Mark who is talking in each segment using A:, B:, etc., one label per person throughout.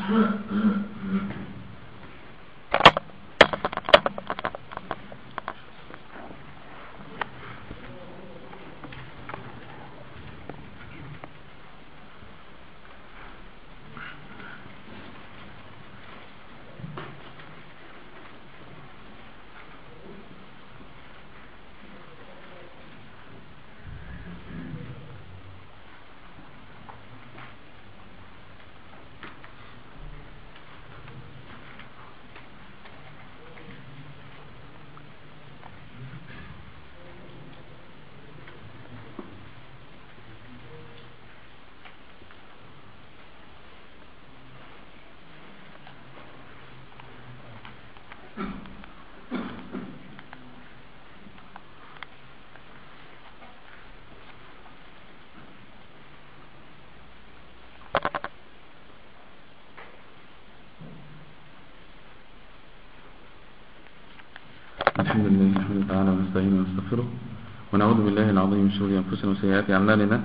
A: الحمد لله نحمده تعالى ونستعينه ونستغفره ونعوذ بالله العظيم من شرور انفسنا وسيئات اعمالنا.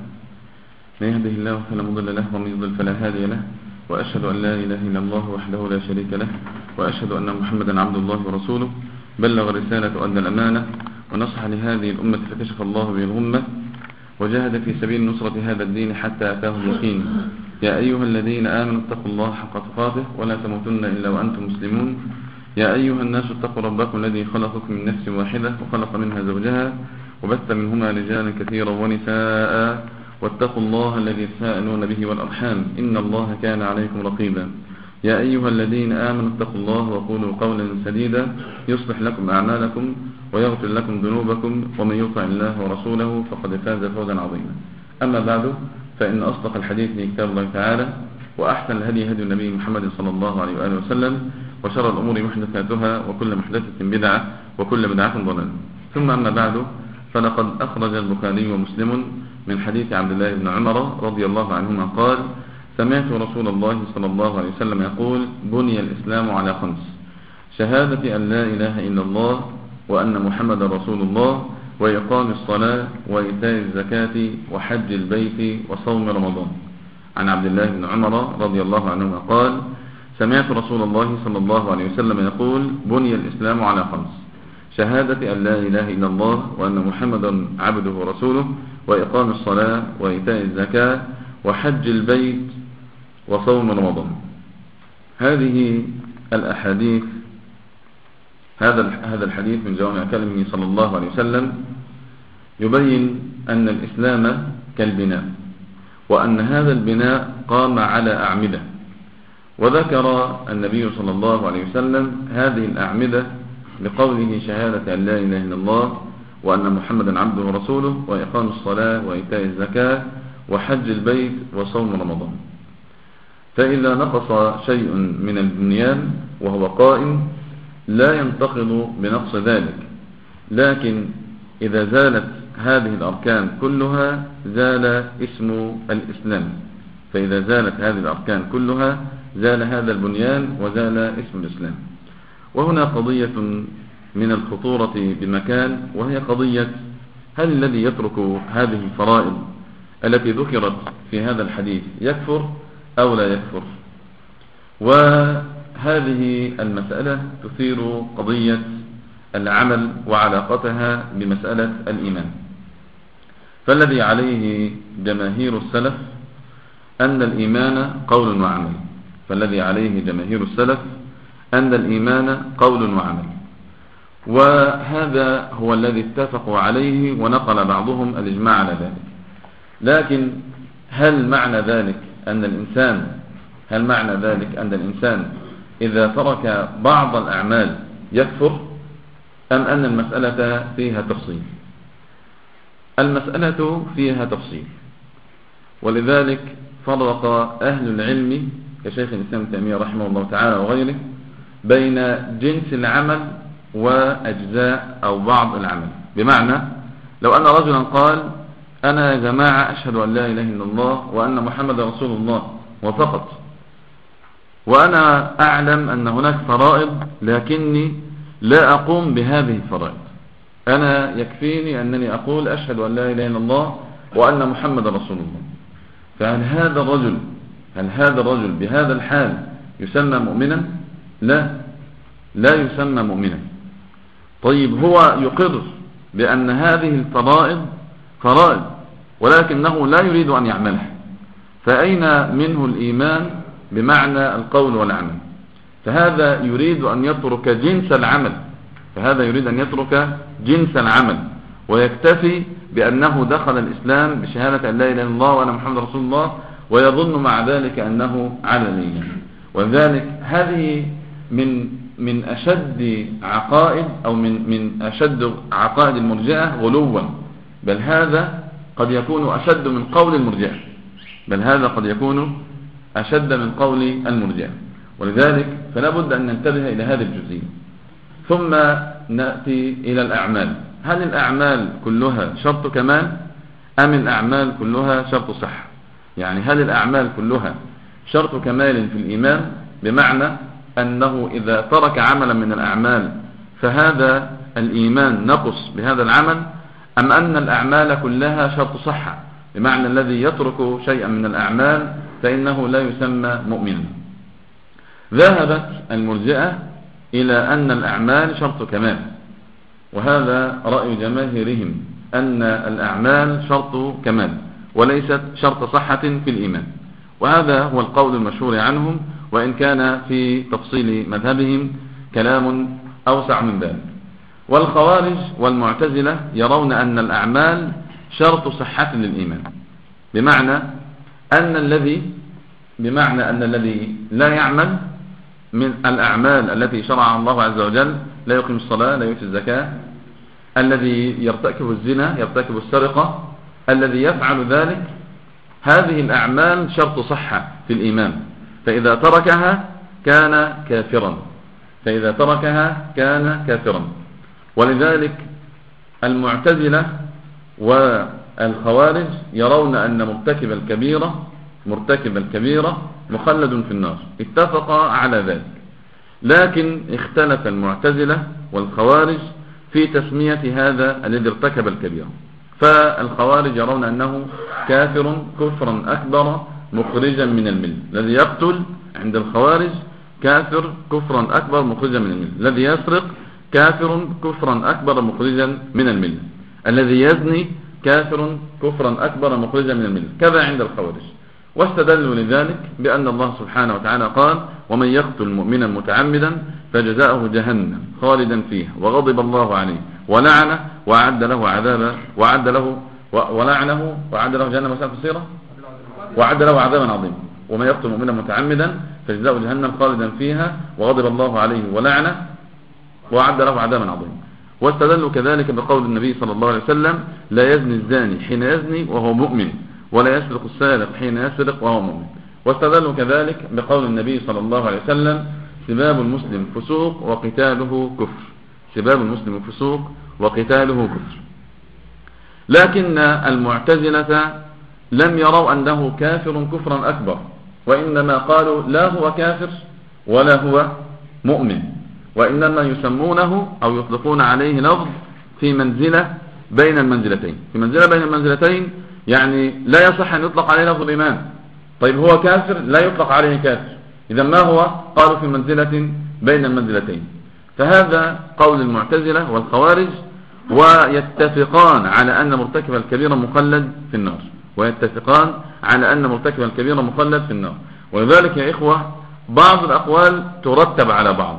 A: من يهده الله فلا مضل له ومن يضلل فلا هادي له، واشهد ان لا اله الا الله وحده لا شريك له، واشهد ان محمدا عبد الله ورسوله بلغ الرساله وادى الامانه ونصح لهذه الامه فكشف الله به الغمه وجاهد في سبيل نصرة هذا الدين حتى اتاه اليقين. يا ايها الذين امنوا اتقوا الله حق تقاته ولا تموتن الا وانتم مسلمون. يا أيها الناس اتقوا ربكم الذي خلقكم من نفس واحدة وخلق منها زوجها وبث منهما رجالا كثيرا ونساء، واتقوا الله الذي تساءلون به والأرحام إن الله كان عليكم رقيبا. يا أيها الذين آمنوا اتقوا الله وقولوا قولا سديدا يصلح لكم أعمالكم ويغفر لكم ذنوبكم، ومن يطع الله ورسوله فقد فاز فوزا عظيما. أما بعد، فإن أصدق الحديث من كتاب الله تعالى، وأحسن الهدي هدي النبي محمد صلى الله عليه وآله وسلم، وشر الأمور محدثاتها وكل محدثة بدعة وكل بدعة ضلالة. ثم أما بعد، فلقد أخرج البخاري ومسلم من حديث عبد الله بن عمر رضي الله عنهما قال: سمعت رسول الله صلى الله عليه وسلم يقول: بني الإسلام على 5: شهادة أن لا إله إلا الله وأن محمد رسول الله وإقام الصلاة وإيتاء الزكاة وحج البيت وصوم رمضان. عن عبد الله بن عمر رضي الله عنهما قال: سمعت رسول الله صلى الله عليه وسلم يقول: بني الإسلام على 5: شهادة أن لا إله إلا الله وأن محمدا عبده ورسوله وإقام الصلاة وإيتاء الزكاة وحج البيت وصوم رمضان. هذه الأحاديث، هذا الحديث من جوامع كلمه صلى الله عليه وسلم يبين أن الإسلام كالبناء، وأن هذا البناء قام على أعمدة، وذكر النبي صلى الله عليه وسلم هذه الأعمدة لقوله: شهادة أن لا إله إلا الله وأن محمدا عبده ورسوله وإقام الصلاة وإيتاء الزكاة وحج البيت وصوم رمضان. فإذا نقص شيء من البنيان وهو قائم لا ينتقض بنقص ذلك، لكن إذا زالت هذه الأركان كلها زال اسم الإسلام. فإذا زالت هذه الأركان كلها زال هذا البنيان وزال اسم الإسلام. وهنا قضية من الخطورة بمكان، وهي قضية: هل الذي يترك هذه الفرائض التي ذكرت في هذا الحديث يكفر أو لا يكفر؟ وهذه المسألة تثير قضية العمل وعلاقتها بمسألة الإيمان. فالذي عليه جماهير السلف أن الإيمان قول وعمل، أن الإيمان قول وعمل، وهذا هو الذي اتفقوا عليه، ونقل بعضهم الإجماع على ذلك. لكن هل معنى ذلك أن الإنسان إذا ترك بعض الأعمال يكفر، أم أن المسألة فيها تفصيل؟ المسألة فيها تفصيل، ولذلك فرق أهل العلم كشيخ الإسلام ابن تيمية رحمه الله تعالى وغيره بين جنس العمل وأجزاء أو بعض العمل. بمعنى لو أن رجلا قال: أنا يا جماعة أشهد أن لا إله إلا الله وأن محمد رسول الله وفقط، وأنا أعلم أن هناك فرائض لكني لا أقوم بهذه الفرائض، أنا يكفيني أنني أقول أشهد أن لا إله إلا الله وأن محمد رسول الله. فهل هذا الرجل بهذا الحال يسمى مؤمنا؟ لا يسمى مؤمنا. طيب هو يقر بأن هذه الفرائض فرائض ولكنه لا يريد أن يعملها، فأين منه الإيمان بمعنى القول والعمل؟ فهذا يريد أن يترك جنس العمل ويكتفي بأنه دخل الإسلام بشهادة أن لا إله إلا الله وأن محمد رسول الله، ويظن مع ذلك أنه على نية. وذلك هذه من أشد عقائد أو من أشد عقائد المرجئة غلوا، بل هذا قد يكون أشد من قول المرجئة. ولذلك فلا بد أن ننتبه إلى هذه الجزئية. ثم نأتي إلى الأعمال. هل الأعمال كلها شرط كمال أم الأعمال كلها شرط صحة؟ يعني هل الأعمال كلها شرط كمال في الإيمان، بمعنى أنه إذا ترك عملا من الأعمال فهذا الإيمان نقص بهذا العمل، أم أن الأعمال كلها شرط صحة، بمعنى الذي يترك شيئا من الأعمال فإنه لا يسمى مؤمنا؟ ذهبت المرجئة إلى أن الأعمال شرط كمال، وهذا رأي جماهيرهم أن الأعمال شرط كمال وليست شرط صحة في الإيمان، وهذا هو القول المشهور عنهم، وإن كان في تفصيل مذهبهم كلام أوسع من ذلك. والخوارج والمعتزلة يرون أن الأعمال شرط صحة للإيمان، بمعنى أن الذي لا يعمل من الأعمال التي شرعها الله عز وجل، لا يقيم الصلاة، لا يؤتي الزكاة، الذي يرتكب الزنا، يرتكب السرقة، الذي يفعل ذلك، هذه الأعمال شرط صحة في الإيمان، فإذا تركها كان كافرا. ولذلك المعتزلة والخوارج يرون أن مرتكب الكبيرة مخلد في النار، اتفقا على ذلك. لكن اختلف المعتزلة والخوارج في تسمية هذا الذي ارتكب الكبيرة. فالخوارج يرون أنه كافر كفرا أكبر مخرجا من الملة. الذي يقتل عند الخوارج كافر كفرا أكبر مخرجا من الملة. الذي يسرق كافر كفرا أكبر مخرجا من الملة. الذي يزني كافر كفرا أكبر مخرجا من الملة. كذا عند الخوارج. واستدلوا لذلك بأن الله سبحانه وتعالى قال: ومن يقتل مؤمنا متعمدا فجزاؤه جهنم خالدا فيها وغضب الله عليه ولعنه وأعد له عذابا وأعد له جهنم وساءت مصيرا وأعد له عذابا عظيما. ومن يقتل مؤمنا متعمدا فجزاؤه جهنم خالدا فيها وغضب الله عليه ولعنه وأعد له عذابا عظيما. واستدلوا كذلك بقول النبي صلى الله عليه وسلم: لا يزني الزاني حين يزني وهو مؤمن ولا يسرق السارق حين يسرق وهو مؤمن. واستدلوا كذلك بقول النبي صلى الله عليه وسلم: سباب المسلم فسوق وقتاله كفر. سباب المسلم فسوق وقتاله كفر. لكن المعتزلة لم يروا أنه كافر كفرا أكبر، وإنما قالوا لا هو كافر ولا هو مؤمن، وإنما يسمونه أو يطلقون عليه لفظ في منزلة بين المنزلتين، يعني لا يصح أن يطلق عليه لفظ الإيمان. طيب هو كافر لا يطلق عليه كافر، إذا ما هو؟ قالوا في منزلة بين المنزلتين. فهذا قول المعتزلة والخوارج، ويتفقان على أن مرتكب الكبيرة مخلد في النار. ولذلك يا إخوة بعض الأقوال ترتب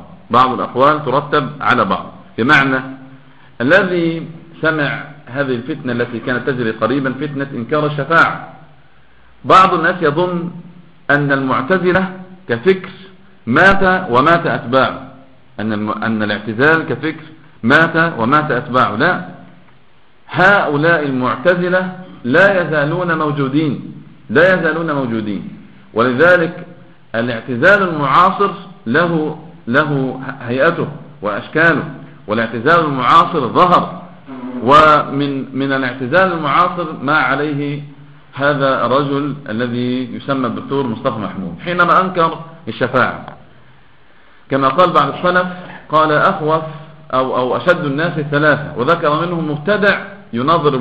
A: على بعض، بمعنى الذي سمع هذه الفتنة التي كانت تجري قريبا، فتنة إنكار الشفاعة، بعض الناس يظن أن المعتزلة كفكر مات ومات أتباعه، أن الاعتزال كفكر مات ومات أتباعه. لا، هؤلاء المعتزلة لا يزالون موجودين. ولذلك الاعتزال المعاصر له هيئته وأشكاله، والاعتزال المعاصر ظهر. ومن الاعتزال المعاصر ما عليه هذا الرجل الذي يسمى الدكتور مصطفى محمود حينما أنكر الشفاعة، كما قال بعض السلف، قال: أخوف أو أشد الناس ثلاثة، وذكر منهم مبتدع يناظر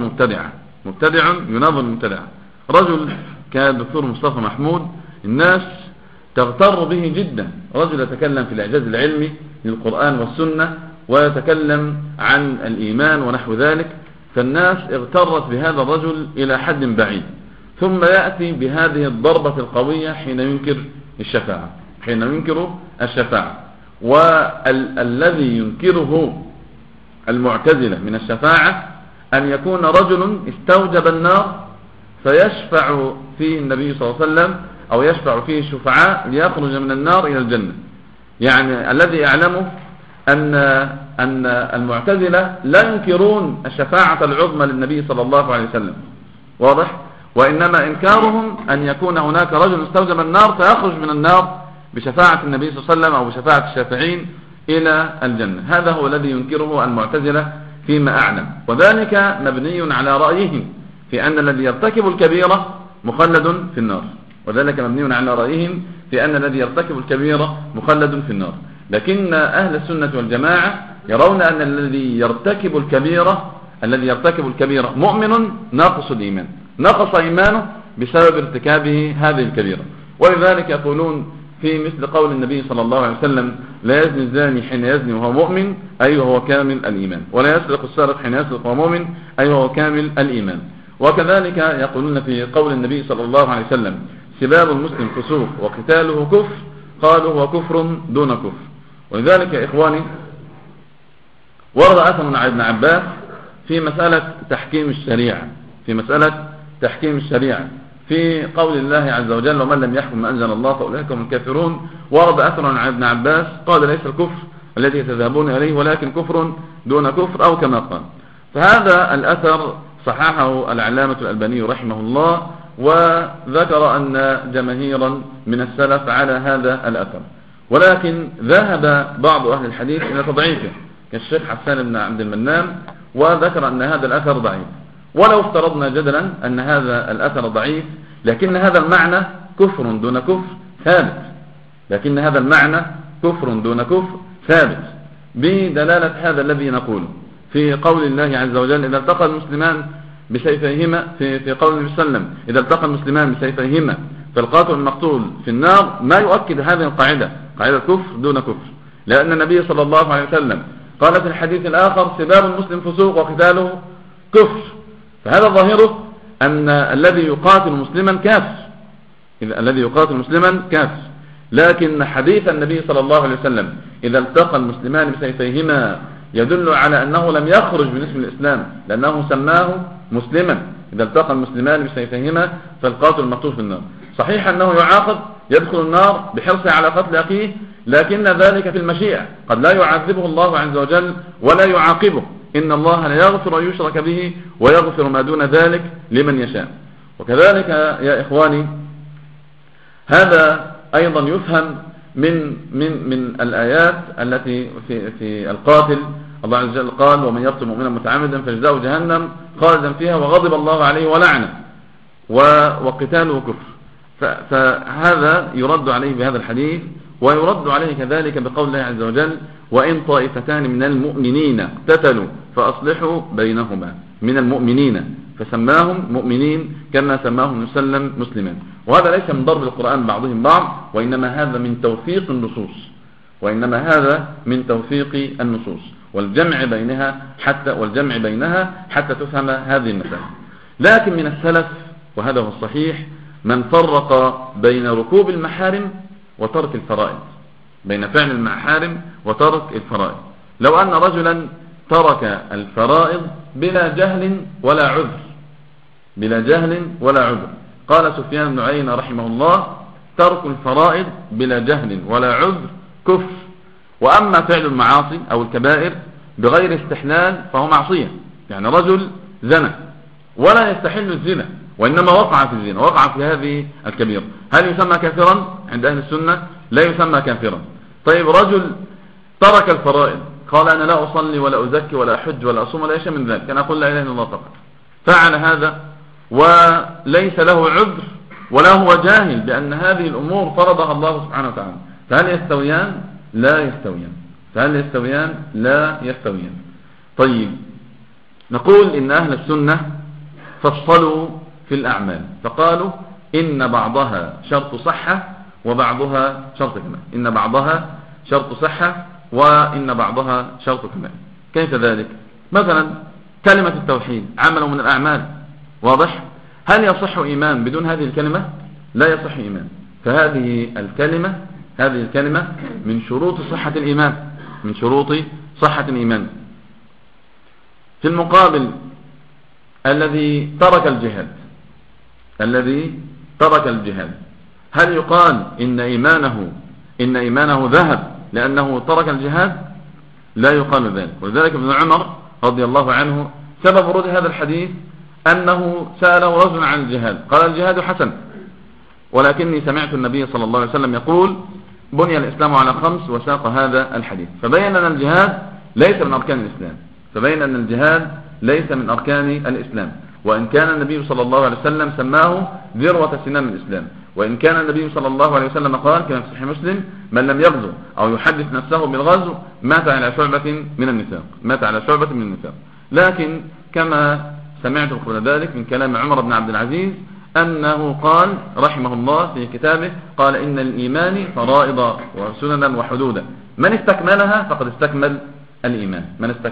A: مبتدعا. رجل كان الدكتور مصطفى محمود الناس تغتر به جدا. رجل يتكلم في الإعجاز العلمي للقرآن والسنة ويتكلم عن الإيمان ونحو ذلك، فالناس اغترت بهذا الرجل إلى حد بعيد، ثم يأتي بهذه الضربة القوية حين ينكر الشفاعة. والذي ينكره المعتزلة من الشفاعة أن يكون رجل استوجب النار فيشفع فيه النبي صلى الله عليه وسلم أو يشفع فيه الشفعاء ليخرج من النار إلى الجنة. يعني الذي يعلمه أن المعتزلة لا ينكرون الشفاعة العظمى للنبي صلى الله عليه وسلم، واضح؟ وإنما إنكارهم أن يكون هناك رجل استوجب النار فيخرج من النار بشفاعة النبي صلى الله عليه وسلم أو بشفاعة الشافعين إلى الجنة. هذا هو الذي ينكره المعتزلة فيما أعلم، وذلك مبني على رأيهم في أن الذي يرتكب الكبيرة مخلد في النار، وذلك مبني على رأيهم في أن الذي يرتكب الكبيرة مخلد في النار. لكن أهل السنة والجماعة يرون أن الذي يرتكب الكبيرة مؤمن ناقص الإيمان، نقص إيمانه بسبب ارتكابه هذه الكبيرة. ولذلك يقولون في مثل قول النبي صلى الله عليه وسلم: لا يزني الزاني حين يزني وهو مؤمن أي وهو كامل الإيمان، ولا يسرق السارق حين يسرق وهو مؤمن أي وهو كامل الإيمان. وكذلك يقولون في قول النبي صلى الله عليه وسلم: سباب المسلم فسوق وقتاله كفر، قالوا هو كفر دون كفر. ولذلك يا إخواني ورد أثر عن ابن عباس في مسألة تحكيم الشريعة في قول الله عز وجل: ومن لم يحكم ما أنزل الله فأولئك هم الكافرون. ورد أثر عن ابن عباس قال: ليس الكفر الذي تذهبون إليه ولكن كفر دون كفر، أو كما قال. فهذا الأثر صححه العلامة الألباني رحمه الله، وذكر أن جماهيرا من السلف على هذا الأثر، ولكن ذهب بعض أهل الحديث إلى تضعيفه كالشيخ حسان بن عبد المنان، وذكر أن هذا الأثر ضعيف. ولو افترضنا جدلا أن هذا الأثر ضعيف، لكن هذا المعنى كفر دون كفر ثابت بدلالة هذا الذي نقوله في قول الله عز وجل: إذا التقى المسلمان بسيفيهما، في قول النبي صلى الله عليه وسلم: إذا التقى المسلمان بسيفيهما فالقاتل المقتول في النار، ما يؤكد هذه القاعدة، قاعدة كفر دون كفر، لأن النبي صلى الله عليه وسلم قال في الحديث الآخر: سباب المسلم فسوق وقتاله كفر. فهذا ظاهره أن الذي يقاتل مسلما كافر، لكن حديث النبي صلى الله عليه وسلم: إذا التقى المسلمان بسيفيهما يدل على أنه لم يخرج من اسم الإسلام، لأنه سماه مسلما. إذا التقى المسلمان بسيفيهما فالقاتل المقتول في النار. صحيح أنه يعاقب يدخل النار بحرصه على قتل أخيه، لكن ذلك في المشيئة، قد لا يعذبه الله عز وجل ولا يعاقبه. إن الله لا يغفر أن يشرك به ويغفر ما دون ذلك لمن يشاء. وكذلك يا إخواني هذا أيضا يفهم من الآيات التي في القاتل. الله عز وجل قال: ومن يقتل مؤمنا متعمدا فجزاؤه جهنم خالدا فيها وغضب الله عليه ولعنه وقتاله كفر. فهذا يرد عليه بهذا الحديث، ويرد عليه كذلك بقول الله عز وجل: وإن طائفتان من المؤمنين اقتتلوا فأصلحوا بينهما. من المؤمنين، فسماهم مؤمنين كما سماهم النبي صلى الله عليه وسلم مسلمين. وهذا ليس من ضرب القرآن بعضهم بعض، وإنما هذا من توفيق النصوص والجمع بينها حتى تفهم هذه المسألة. لكن من السلف، وهذا هو الصحيح، من فرق بين ركوب المحارم وترك الفرائض، بين فعل المحارم وترك الفرائض. لو أن رجلا ترك الفرائض بلا جهل ولا عذر، قال سفيان بن عيينة رحمه الله: ترك الفرائض بلا جهل ولا عذر كفر. وأما فعل المعاصي أو الكبائر بغير استحلال فهو معصية. يعني رجل زنى ولا يستحل الزنا، وإنما وقع في الزنا، وقع في هذه الكبيرة، هل يسمى كافرا؟ عند أهل السنة لا يسمى كافرا. طيب رجل ترك الفرائض، قال: أنا لا أصلي ولا أزكي ولا أحج ولا أصوم ولا شيء من ذلك، أنا أقول لا إله إلا الله فقط، فعل هذا وليس له عذر ولا هو جاهل بأن هذه الأمور فرضها الله سبحانه وتعالى، فهل يستويان؟ لا يستويان. طيب نقول إن أهل السنة فصلوا في الأعمال، فقالوا إن بعضها شرط صحة وبعضها شرط كمال، إن بعضها شرط صحة وإن بعضها شرط كمال. كيف ذلك؟ مثلا كلمة التوحيد عمل من الأعمال، واضح؟ هل يصح إيمان بدون هذه الكلمة؟ لا يصح إيمان. فهذه الكلمة من شروط صحة الإيمان، من شروط صحة الإيمان. في المقابل الذي ترك الجهاد هل يقال إن إيمانه ذهب لأنه ترك الجهاد؟ لا يقال ذلك. ولذلك ابن عمر رضي الله عنه سبب ورود هذا الحديث أنه سأله رجل عن الجهاد، قال الجهاد حسن، ولكني سمعت النبي صلى الله عليه وسلم يقول بني الإسلام على 5، وساق هذا الحديث. فبين أن الجهاد ليس من أركان الإسلام، وإن كان النبي صلى الله عليه وسلم سماه ذروة سنام الإسلام، وإن كان النبي صلى الله عليه وسلم قال كما في صحيح مسلم من لم يغزو أو يحدث نفسه بالغزو مات على شعبة من النفاق. لكن كما سمعت قبل ذلك من كلام عمر بن عبد العزيز أنه قال رحمه الله في كتابه، قال إن الإيمان فرائض وسننا وحدودا، من استكملها فقد استكمل الإيمان،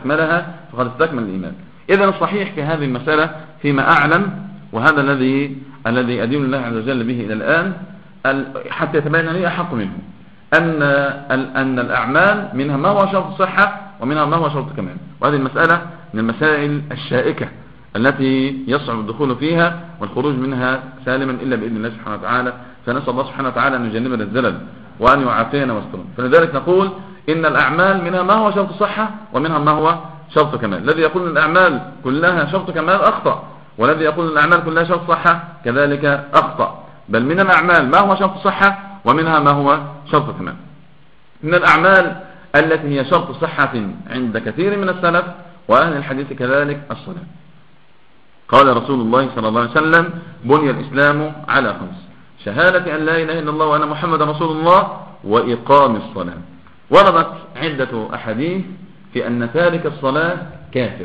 A: إذن الصحيح في هذه المسألة فيما أعلم، وهذا الذي أدين الله عز وجل به إلى الآن حتى يتبين لي أحق منه، أن الأعمال منها ما هو شرط صحة ومنها ما هو شرط كمال. وهذه المسألة من المسائل الشائكة التي يصعب الدخول فيها والخروج منها سالما إلا بإذن الله سبحانه وتعالى. فنسأل الله سبحانه وتعالى أن يجنبنا الزلل وأن يعافينا واسترنا. فلذلك نقول إن الأعمال منها ما هو شرط صحة ومنها ما هو شرط كمال. الذي يقول أن الأعمال كلها شرط كمال أخطأ، والذي يقول أن الأعمال كلها شرط صحة كذلك أخطأ. بل من الأعمال ما هو شرط صحة ومنها ما هو شرط كمال. من الأعمال التي هي شرط صحة عند كثير من السلف وأهل الحديث كذلك الصلاة. قال رسول الله صلى الله عليه وسلم بني الإسلام على 5: شهادة أن لا إله إلا الله وأن محمد رسول الله وإقام الصلاة. وردت عدة أحاديث في أن تارك الصلاة كافر،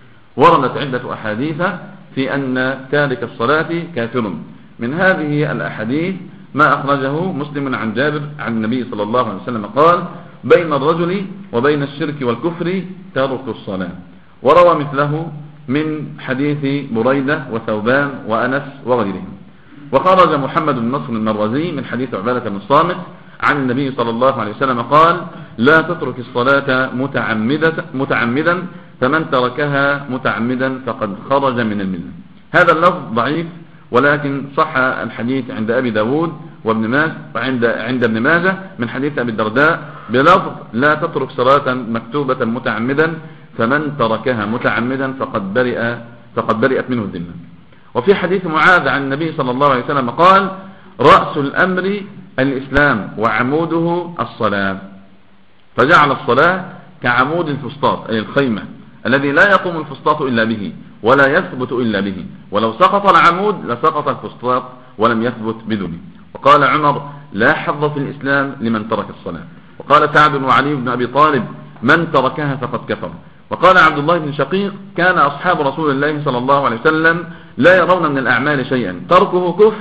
A: من هذه الأحاديث ما أخرجه مسلم عن جابر عن النبي صلى الله عليه وسلم قال بين الرجل وبين الشرك والكفر ترك الصلاة. وروى مثله من حديث بريدة وثوبان وأنس وغيرهم. وخرج محمد بن نصر المروزي من حديث عبادة بن الصامت عن النبي صلى الله عليه وسلم قال لا تترك الصلاة متعمدا فمن تركها متعمدا فقد خرج من الملة. هذا اللفظ ضعيف، ولكن صح الحديث عند أبي داود وابن ماجه عند ابن ماجه من حديث أبي الدرداء بلفظ لا تترك صلاة مكتوبة متعمدا فمن تركها متعمدا فقد برئت منه الذمة. وفي حديث معاذ عن النبي صلى الله عليه وسلم قال رأس الأمر الإسلام وعموده الصلاة، فجعل الصلاة كعمود الفسطاط أي الخيمة الذي لا يقوم الفسطاط إلا به ولا يثبت إلا به، ولو سقط العمود لسقط الفسطاط ولم يثبت بدونه. وقال عمر لا حظ في الإسلام لمن ترك الصلاة. وقال سعد وعلي بن أبي طالب من تركها فقد كفر. وقال عبد الله بن شقيق كان أصحاب رسول الله صلى الله عليه وسلم لا يرون من الأعمال شيئا تركه كفر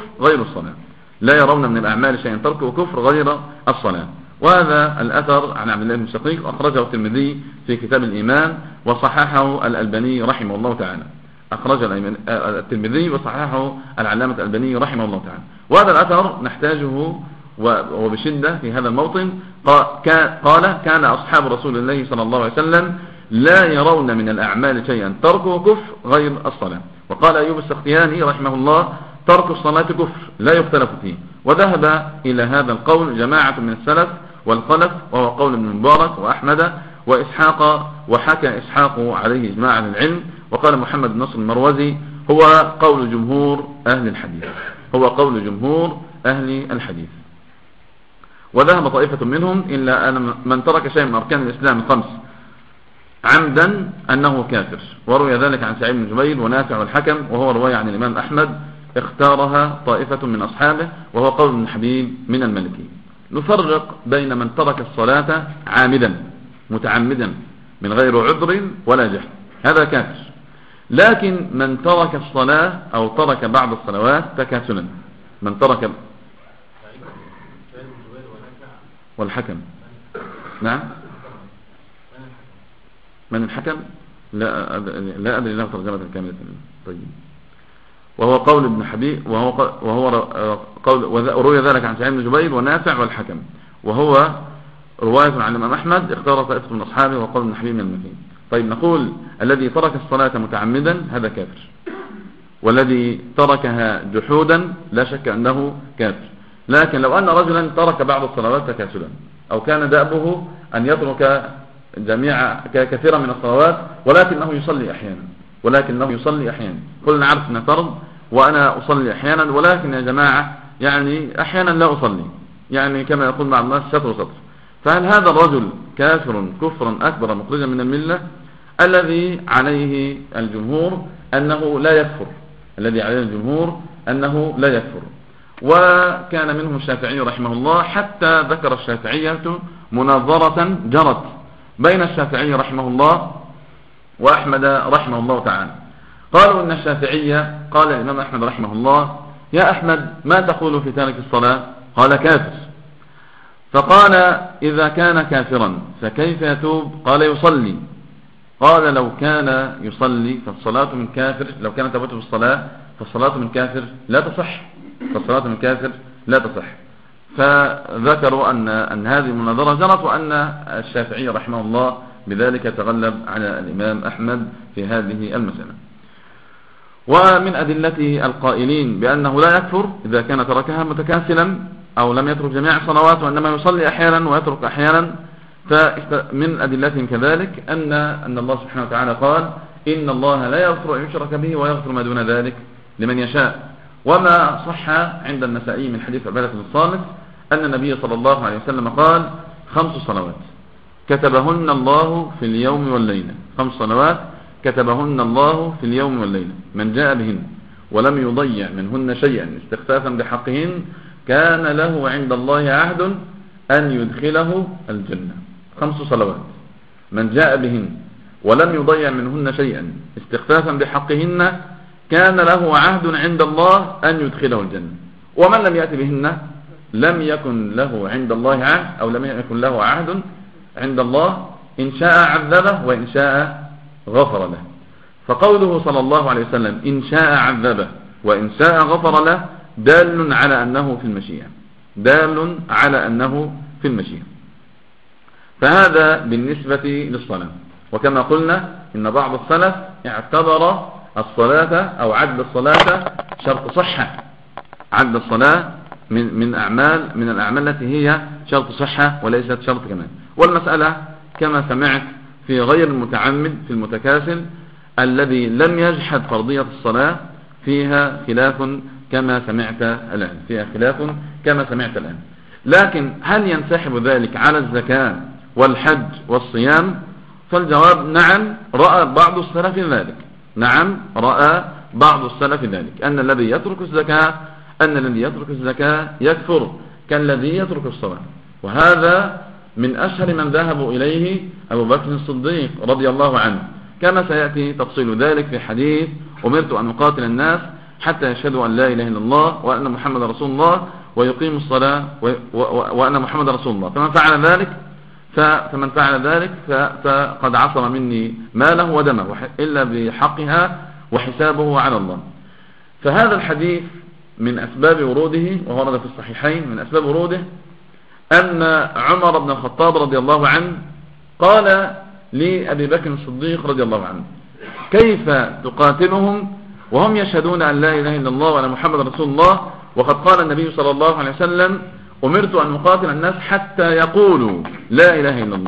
A: غير الصلاة. وهذا الأثر عن عبد الله بن شقيق أخرجه الترمذي في كتاب الإيمان وصححه الألباني رحمه الله تعالى. الترمذي وصححه العلامة الألباني رحمه الله تعالى. وهذا الأثر نحتاجه وبشدة في هذا الموطن. قال كان أصحاب رسول الله صلى الله عليه وسلم لا يرون من الأعمال شيئا تركه كفر غير الصلاة. وقال أيوب السختياني رحمه الله ترك الصلاة كفر لا يختلف فيه. وذهب إلى هذا القول جماعة من السلف والخلف، وهو قول ابن المبارك وأحمد وإسحاق، وحكى إسحاق عليه إجماع العلم. وقال محمد بن نصر المروزي هو قول جمهور أهل الحديث. وذهب طائفة منهم إلا أن من ترك شيء من أركان الإسلام 5 عمدا أنه كافر. وروي ذلك عن سعيد بن جبير ونافع والحكم، وهو رواية عن الإمام أحمد اختارها طائفة من أصحابه، وهو قول ابن حبيب من المالكي. نفرق بين من ترك الصلاة عامدا متعمدا من غير عذر ولا جهل، هذا كافر. لكن من ترك الصلاة أو ترك بعض الصلوات تكاسلا، من ترك والحكم. نعم. من الحكم؟ لا أدري له ترجمة كاملة. طيب. وهو قول ابن حبيب، وهو قول، وروي ذلك عن سعيد بن جبير ونافع والحكم، وهو رواية عن الإمام أحمد اختار طائفة من أصحابه، وقول ابن حبيب من المكين. طيب نقول الذي ترك الصلاة متعمدا هذا كافر، والذي تركها جحودا لا شك أنه كافر. لكن لو أن رجلا ترك بعض الصلوات تكاسلا، أو كان دأبه أن يترك كثيرا من الصلوات ولكنه يصلي أحيانا، كلنا نعرف أنه فرض وأنا أصلي أحيانا، ولكن يا جماعة يعني أحيانا لا أصلي، يعني كما يقول بعض الناس سطر سطر. فهل هذا الرجل كافر كفرا أكبر مخرجا من الملة؟ الذي عليه الجمهور أنه لا يكفر، وكان منهم الشافعي رحمه الله، حتى ذكر الشافعية مناظرة جرت بين الشافعي رحمه الله وأحمد رحمه الله تعالى. قالوا إن الشافعية، قال الإمام أحمد رحمه الله: يا أحمد ما تقول في تارك الصلاة؟ قال: كافر. فقال: إذا كان كافرا فكيف يتوب؟ قال: يصلي. قال: لو كان يصلي فالصلاة من كافر، لو كانت توبته في الصلاة فالصلاة من كافر لا تصح. فذكروا أن هذه المناظرة جرت، وأن الشافعي رحمه الله بذلك تغلب على الإمام أحمد في هذه المسألة. ومن أدلة القائلين بأنه لا يكفر إذا كان تركها متكاسلا، أو لم يترك جميع الصلوات وإنما يصلي أحيانا ويترك أحيانا، فمن أدلتهم كذلك أن الله سبحانه وتعالى قال: إن الله لا يغفر أن يشرك به ويغفر ما دون ذلك لمن يشاء. وما صح عند النسائي من حديث عبادة بن الصامت أن النبي صلى الله عليه وسلم قال: 5 صلوات كتبهن الله في اليوم والليلة، 5 صلوات كتبهن الله في اليوم والليلة، من جاء بهن ولم يضيع منهن شيئا استخفافا بحقهن كان له عند الله عهد أن يدخله الجنة. 5 صلوات من جاء بهن ولم يضيع منهن شيئا استخفافا بحقهن كان له عهد عند الله أن يدخله الجنة. ومن لم يأتي بهن لم يكن له عند الله عهد، أو لم يكن له عهد عند الله، إن شاء عذبه وإن شاء غفر له. فقوله صلى الله عليه وسلم إن شاء عذبه وإن شاء غفر له دال على أنه في المشيئة. فهذا بالنسبة للصلاة. وكما قلنا إن بعض السلف اعتبر الصلاة أو عد الصلاة شرط صحة، عد الصلاة من الأعمال التي هي شرط صحة وليست شرط كمال. والمسألة كما سمعت في غير المتعمد، في المتكاسل الذي لم يجحد فرضية الصلاة، فيها خلاف كما سمعت الآن. لكن هل ينسحب ذلك على الزكاة والحج والصيام؟ فالجواب نعم، رأى بعض السلف ذلك، أن الذي يترك الزكاة يكفر كالذي يترك الصلاة. وهذا من أشهر من ذهبوا إليه أبو بكر الصديق رضي الله عنه، كما سيأتي تفصيل ذلك في حديث أمرت أن أقاتل الناس حتى يشهدوا أن لا إله إلا الله وأن محمد رسول الله ويقيموا الصلاة وأن محمد رسول الله. فمن فعل ذلك فقد عصم مني ماله ودمه إلا بحقها وحسابه على الله. فهذا الحديث من أسباب وروده، وورد في الصحيحين، من أسباب وروده أن عمر بن الخطاب رضي الله عنه قال لأبي بكر الصديق رضي الله عنه: كيف تقاتلهم وهم يشهدون أن لا إله إلا الله وأن محمد رسول الله، وقد قال النبي صلى الله عليه وسلم: أمرت أن أقاتل الناس حتى يقولوا لا إله إلا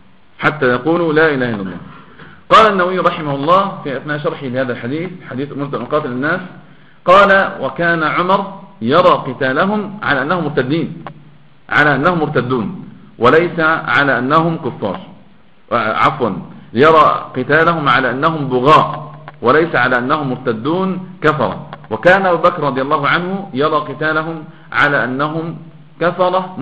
A: الله. قال النووي رحمه الله في أثناء شرحه لهذا الحديث، حديث أمرت أن أقاتل الناس، قال: وكان عمر يرى قتالهم على أنهم مرتدون وليس على أنهم كفار، يرى قتالهم على أنهم بغاء وليس على أنهم مرتدون كفرة. وكان أبو بكر رضي الله عنه يرى قتالهم على أنهم كفرة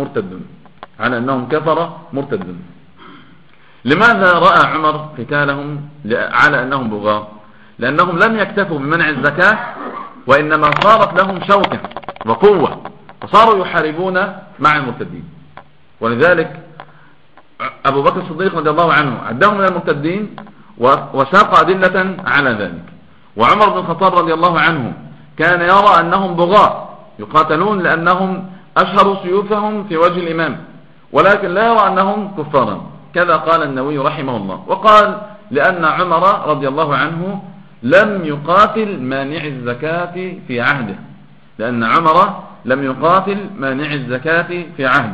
A: مرتدون. لماذا رأى عمر قتالهم على أنهم بغاء؟ لأنهم لم يكتفوا بمنع الزكاة، وإنما صارت لهم شوكة وقوة، فصاروا يحاربون مع المرتدين. ولذلك أبو بكر الصديق رضي الله عنه عدهم من المرتدين وساق أدلة على ذلك. وعمر بن الخطاب رضي الله عنه كان يرى أنهم بغاة يقاتلون لأنهم أشهروا سيوفهم في وجه الإمام، ولكن لا يرى أنهم كفارا. كذا قال النووي رحمه الله. وقال لأن عمر رضي الله عنه لم يقاتل مانع الزكاة في عهده، لأن عمر لم يقاتل مانع الزكاة في عهده.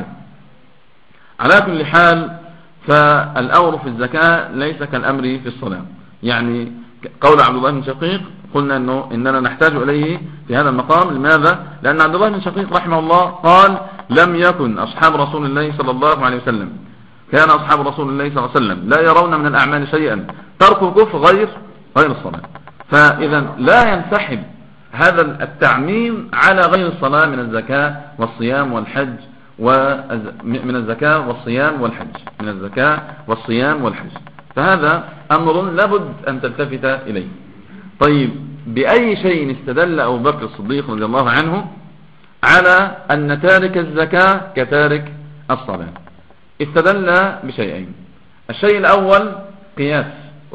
A: على كل حال فالأمر في الزكاة ليس كالأمر في الصلاة. يعني قول عبد الله بن شقيق قلنا إننا نحتاج إليه في هذا المقام. لماذا؟ لأن عبد الله بن شقيق رحمه الله قال لم يكن أصحاب رسول الله صلى الله عليه وسلم، كان أصحاب رسول الله صلى الله عليه وسلم لا يرون من الأعمال شيئا تركوا كفر غير الصلاة. فإذا لا ينسحب هذا التعميم على غير الصلاة من الزكاة والصيام والحج، من الزكاة والصيام والحج، من الزكاة والصيام والحج. فهذا أمر لابد أن تلتفت إليه. طيب بأي شيء استدل أبو بكر الصديق رضي الله عنه على أن تارك الزكاة كتارك الصلاة؟ استدل بشيئين. الشيء الأول قياس،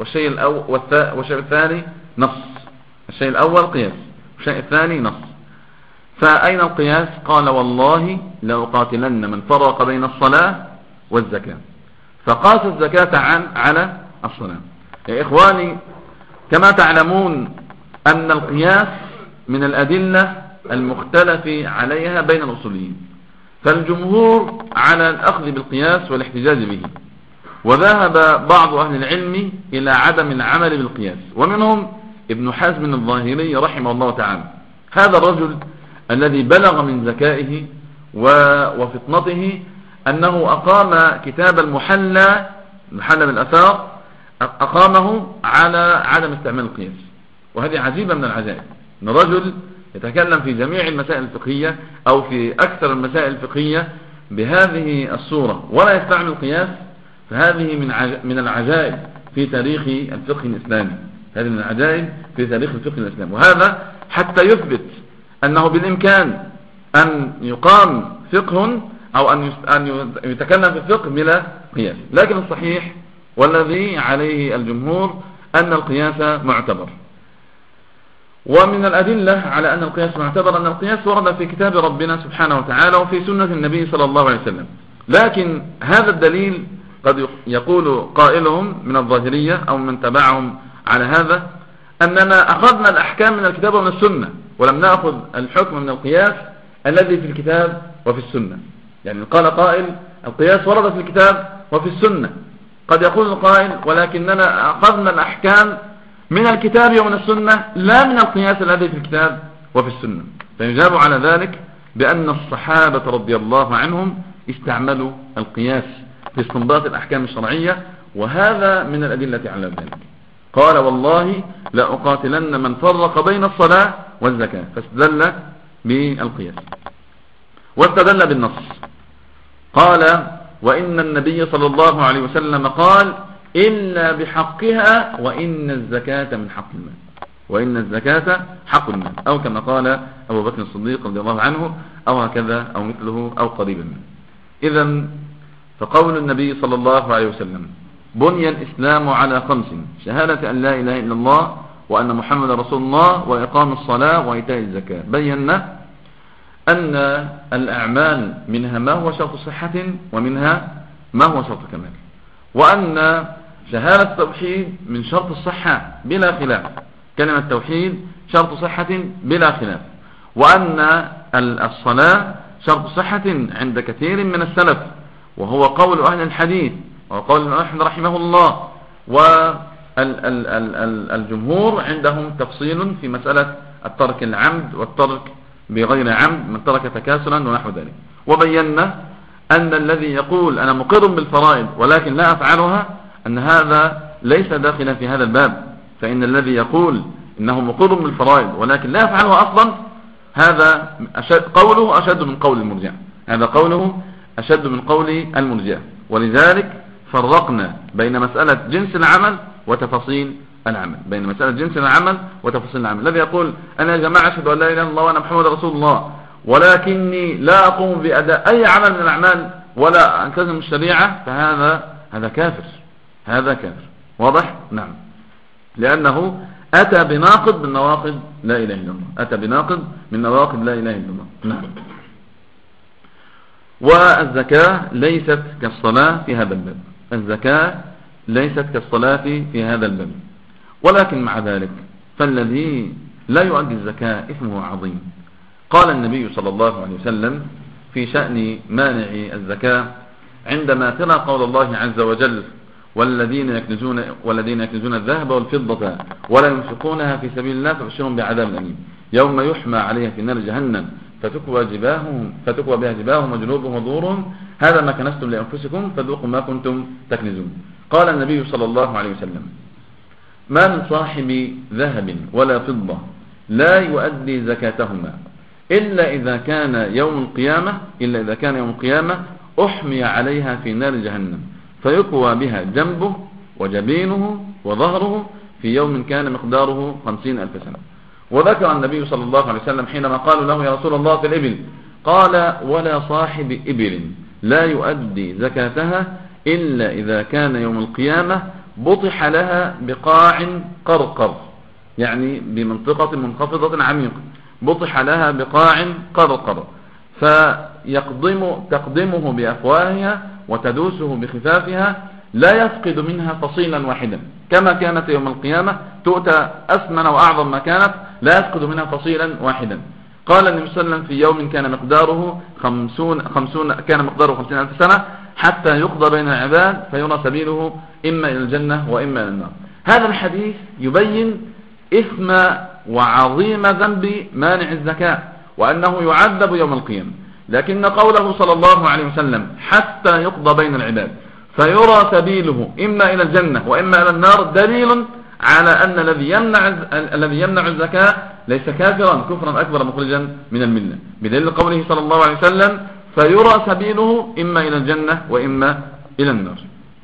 A: والشيء الثاني نص. الشيء الأول قياس والشيء الثاني نص. فأين القياس؟ قال والله لأقاتلن من فرق بين الصلاة والزكاة، فقاس الزكاة على الصلاة. يا إخواني كما تعلمون أن القياس من الأدلة المختلف عليها بين الأصوليين، فالجمهور على الأخذ بالقياس والاحتجاج به، وذهب بعض أهل العلم إلى عدم العمل بالقياس، ومنهم ابن حزم الظاهري رحمه الله تعالى. هذا الرجل الذي بلغ من ذكائه وفطنته أنه أقام كتاب المحلى بالأثار، أقامه على عدم استعمال القياس. وهذه عجيبة من العجائب، أن رجل يتكلم في جميع المسائل الفقهية أو في أكثر المسائل الفقهية بهذه الصورة ولا يستعمل القياس. فهذه من العجائب في تاريخ الفقه الإسلامي، هذه من العجائب في تاريخ الفقه الإسلامي. وهذا حتى يثبت أنه بالإمكان أن يقام فقه أو أن يتكلم في الفقه بلا قياس. لكن الصحيح والذي عليه الجمهور أن القياس معتبر. ومن الأدلة على أن القياس معتبر أن القياس ورد في كتاب ربنا سبحانه وتعالى وفي سنة النبي صلى الله عليه وسلم. لكن هذا الدليل قد يقول قائلهم من الظاهرية أو من تبعهم على هذا أننا أخذنا الأحكام من الكتاب ومن السنة، ولم نأخذ الحكم من القياس الذي في الكتاب وفي السنة. يعني قال قائل القياس ورد في الكتاب وفي السنة. قد يقول القائل ولكننا أخذنا الأحكام من الكتاب ومن السنة لا من القياس الذي في الكتاب وفي السنة. فيجاب على ذلك بأن الصحابة رضي الله عنهم استعملوا القياس في استنباط الأحكام الشرعية، وهذا من الأدلة على ذلك. قال والله لأقاتلن من فرق بين الصلاة والزكاة، فاستدل بالقياس واستدل بالنص. قال وإن النبي صلى الله عليه وسلم قال إلا بحقها وإن الزكاة من حق المال، وإن الزكاة حق المال، أو كما قال أبو بكر الصديق رضي الله عنه، أو هكذا أو مثله أو قريبا منه. إذن فقول النبي صلى الله عليه وسلم بني الإسلام على 5: شهادة أن لا إله إلا الله وأن محمد رسول الله وإقام الصلاة وإيتاء الزكاة. بينا أن الأعمال منها ما هو شرط صحة ومنها ما هو شرط كمال، وأن شهادة التوحيد من شرط الصحة بلا خلاف، كلمة التوحيد شرط صحة بلا خلاف، وأن الصلاة شرط صحة عند كثير من السلف، وهو قول أهل الحديث وقول أحمد رحمه الله. والجمهور عندهم تفصيل في مسألة الترك العمد والترك بغير عمد، من ترك تكاسلا ونحو ذلك. وبينا أن الذي يقول أنا مقر بالفرائض ولكن لا أفعلها أن هذا ليس داخلا في هذا الباب، فإن الذي يقول إنه مقر بالفرائض ولكن لا يفعلها أصلا هذا قوله أشد من قول المرجئة، هذا قوله أشد من قول المرجئة. ولذلك فرقنا بين مسألة جنس العمل وتفاصيل العمل، بين مسألة جنس العمل وتفاصيل العمل. الذي يقول أنا يا جماعة أشهد أن لا إله إلا الله وأنا محمد رسول الله ولكني لا أقوم بأداء أي عمل من الأعمال ولا التزم الشريعة هذا كافر، هذا كافر. واضح؟ نعم، لأنه أتى بناقض من نواقض لا إله إلا الله، أتى بناقض من نواقض لا إله إلا الله. نعم. والزكاة ليست كالصلاة في هذا الباب، الزكاة ليست كالصلاة في هذا الباب، ولكن مع ذلك فالذي لا يؤدي الزكاة إثمه عظيم. قال النبي صلى الله عليه وسلم في شأن مانع الزكاة عندما ترى قول الله عز وجل: والذين يكنزون الذهب والفضة ولا ينفقونها في سبيل الله فبشرهم بعذاب أليم يوم يحمى عليها في نار جهنم فتكوى بها جباههم وجنوبهم وظهورهم هذا ما كنزتم لأنفسكم فذوقوا ما كنتم تكنزون. قال النبي صلى الله عليه وسلم: ما من صاحب ذهب ولا فضة لا يؤدي زكاتهما إلا إذا كان يوم القيامة أحمي عليها في نار جهنم فيكوى بها جنبه وجبينه وظهره في يوم كان مقداره 50,000 سنة. وذكر النبي صلى الله عليه وسلم حينما قالوا له: يا رسول الله في الإبل، قال: ولا صاحب إبل لا يؤدي زكاتها إلا إذا كان يوم القيامة بطح لها بقاع قرقر، يعني بمنطقة منخفضة عميقة، بطح لها بقاع قرقر فتقدمه بأفواهها وتدوسه بخفافها لا يفقد منها فصيلا واحدا، كما كانت يوم القيامة تؤتى أثمن وأعظم ما كانت لا يفقد منها فصيلا واحدا. قال النبي صلى الله عليه وسلم: في يوم كان مقداره 50,000 سنة حتى يقضى بين العباد فيرى سبيله إما إلى الجنة وإما إلى النار. هذا الحديث يبين إثم وعظيم ذنب مانع الزكاة وأنه يعذب يوم القيامة، لكن قوله صلى الله عليه وسلم: حتى يقضى بين العباد فيرى سبيله إما إلى الجنة وإما إلى النار دليل على أن الذي يمنع الزكاة ليس كافرا كفرا أكبر مخرجا من الملة، بدليل قوله صلى الله عليه وسلم: فيرى سبيله إما إلى الجنة وإما إلى النار.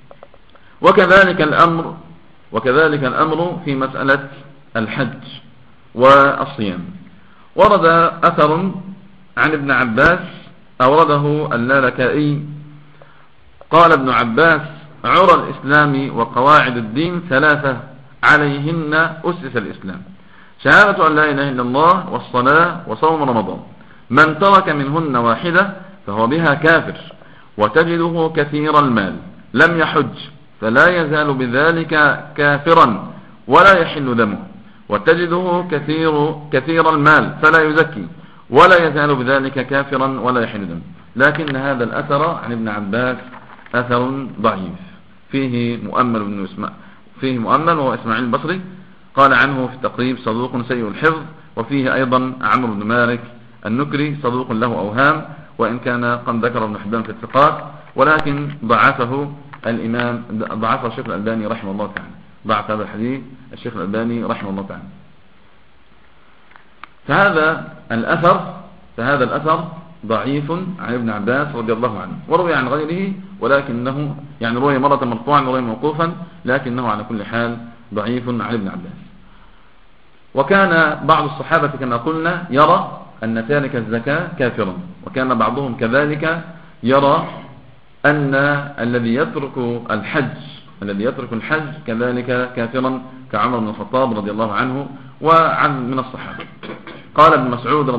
A: وكذلك الأمر في مسألة الحج والصيام. ورد أثر عن ابن عباس أورده اللالكائي قال ابن عباس: عرى الإسلام وقواعد الدين 3 عليهن أسس الإسلام: شهادة أن لا إله إلا الله والصلاة وصوم رمضان، من ترك منهن واحدة فهو بها كافر. وتجده كثير المال لم يحج فلا يزال بذلك كافرا ولا يحل دمه، وتجده كثير المال فلا يزكي ولا يزال بذلك كافرا ولا يحل دمه. لكن هذا الأثر عن ابن عباس أثر ضعيف، فيه مؤمل وهو إسماعيل البصري، قال عنه في التقريب: صدوق سيء الحفظ. وفيه أيضا عمرو بن مالك النكري صدوق له أوهام، وإن كان قد ذكر ابن حبان في الثقات، ولكن ضعفه الشيخ الألباني رحمه الله تعالى، ضعف هذا الحديث الشيخ الألباني رحمه الله تعالى. فهذا الأثر ضعيف عن ابن عباس رضي الله عنه، وروي عن غيره، ولكنه يعني روي مرة مرفوعا وروي موقوفا، لكنه على كل حال ضعيف عن ابن عباس. وكان بعض الصحابة كما قلنا يرى أن تارك الزكاة كافرا، وكان بعضهم كذلك يرى أن الذي يترك الحج كذلك كافرا كعمر بن الخطاب رضي الله عنه وعن من الصحابة. قال ابن مسعود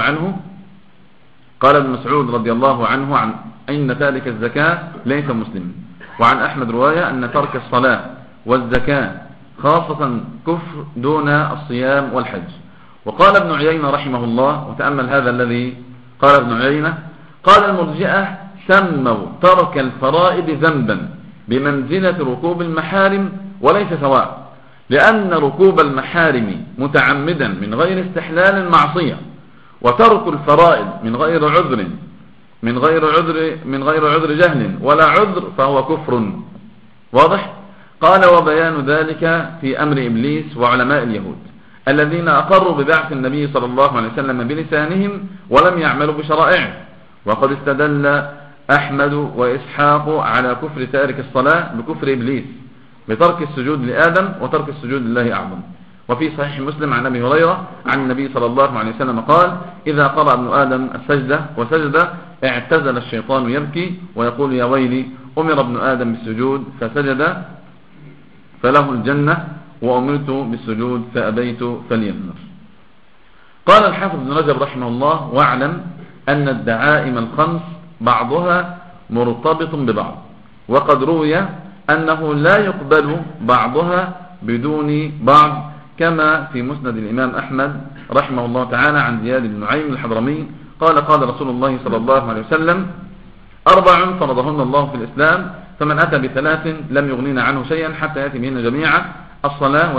A: رضي الله عنه عن أن تارك الزكاة ليس مسلما. وعن أحمد رواية أن ترك الصلاة والزكاة خاصة كفر دون الصيام والحج. وقال ابن عيينة رحمه الله، وتأمل هذا الذي قال ابن عيينة، قال: المرجئة سموا ترك الفرائض ذنبا بمنزلة ركوب المحارم وليس سواء، لأن ركوب المحارم متعمدا من غير استحلال معصية، وترك الفرائض من غير عذر جهل ولا عذر فهو كفر. واضح؟ قال: وبيان ذلك في أمر إبليس وعلماء اليهود الذين أقروا ببعث النبي صلى الله عليه وسلم بلسانهم ولم يعملوا بشرائعه. وقد استدل أحمد وإسحاق على كفر تارك الصلاة بكفر إبليس بترك السجود لآدم وترك السجود لله أعظم. وفي صحيح مسلم عن أبي هريرة عن النبي صلى الله عليه وسلم قال: إذا قرأ ابن آدم السجدة وسجد اعتزل الشيطان يبكي ويقول: يا ويلي، أمر ابن آدم بالسجود فسجد فله الجنة، وأمرت بالسجود فأبيت فلي النار. قال الحافظ ابن رجب رحمه الله: واعلم أن الدعائم الخمس بعضها مرتبط ببعض، وقد روي أنه لا يقبل بعضها بدون بعض، كما في مسند الإمام أحمد رحمه الله تعالى عن زياد بن نعيم الحضرمي قال: قال رسول الله صلى الله عليه وسلم: 4 فرضهن الله في الإسلام، فمن أتى ب3 لم يغنين عنه شيئا حتى يأتي بهن جميعا: الصلاة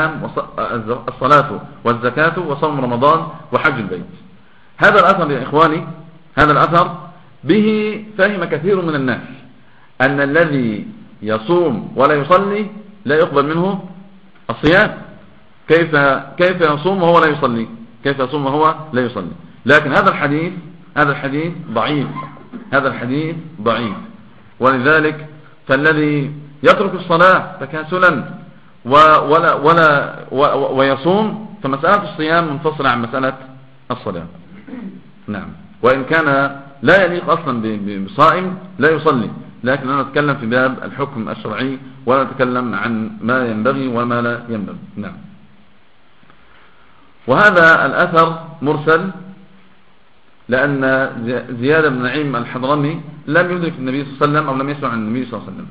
A: والزكاة وصوم رمضان وحج البيت. هذا الأثر يا إخواني، هذا الأثر به فهم كثير من الناس أن الذي يصوم ولا يصلي لا يقبل منه الصيام. كيف يصوم وهو لا يصلي؟ كيف يصوم وهو لا يصلي؟ لكن هذا الحديث ضعيف، هذا الحديث ضعيف. ولذلك فالذي يترك الصلاة تكاسلا ويصوم، فمسألة الصيام منفصلة عن مسألة الصلاة. نعم، وإن كان لا يليق أصلا بصائم لا يصلي، لكن أنا أتكلم في باب الحكم الشرعي ولا أتكلم عن ما ينبغي وما لا ينبغي. نعم. وهذا الأثر مرسل، لأن زياد بن نعيم الحضرمي لم يدرك النبي صلى الله عليه وسلم أو لم يسمع عن النبي صلى الله عليه وسلم.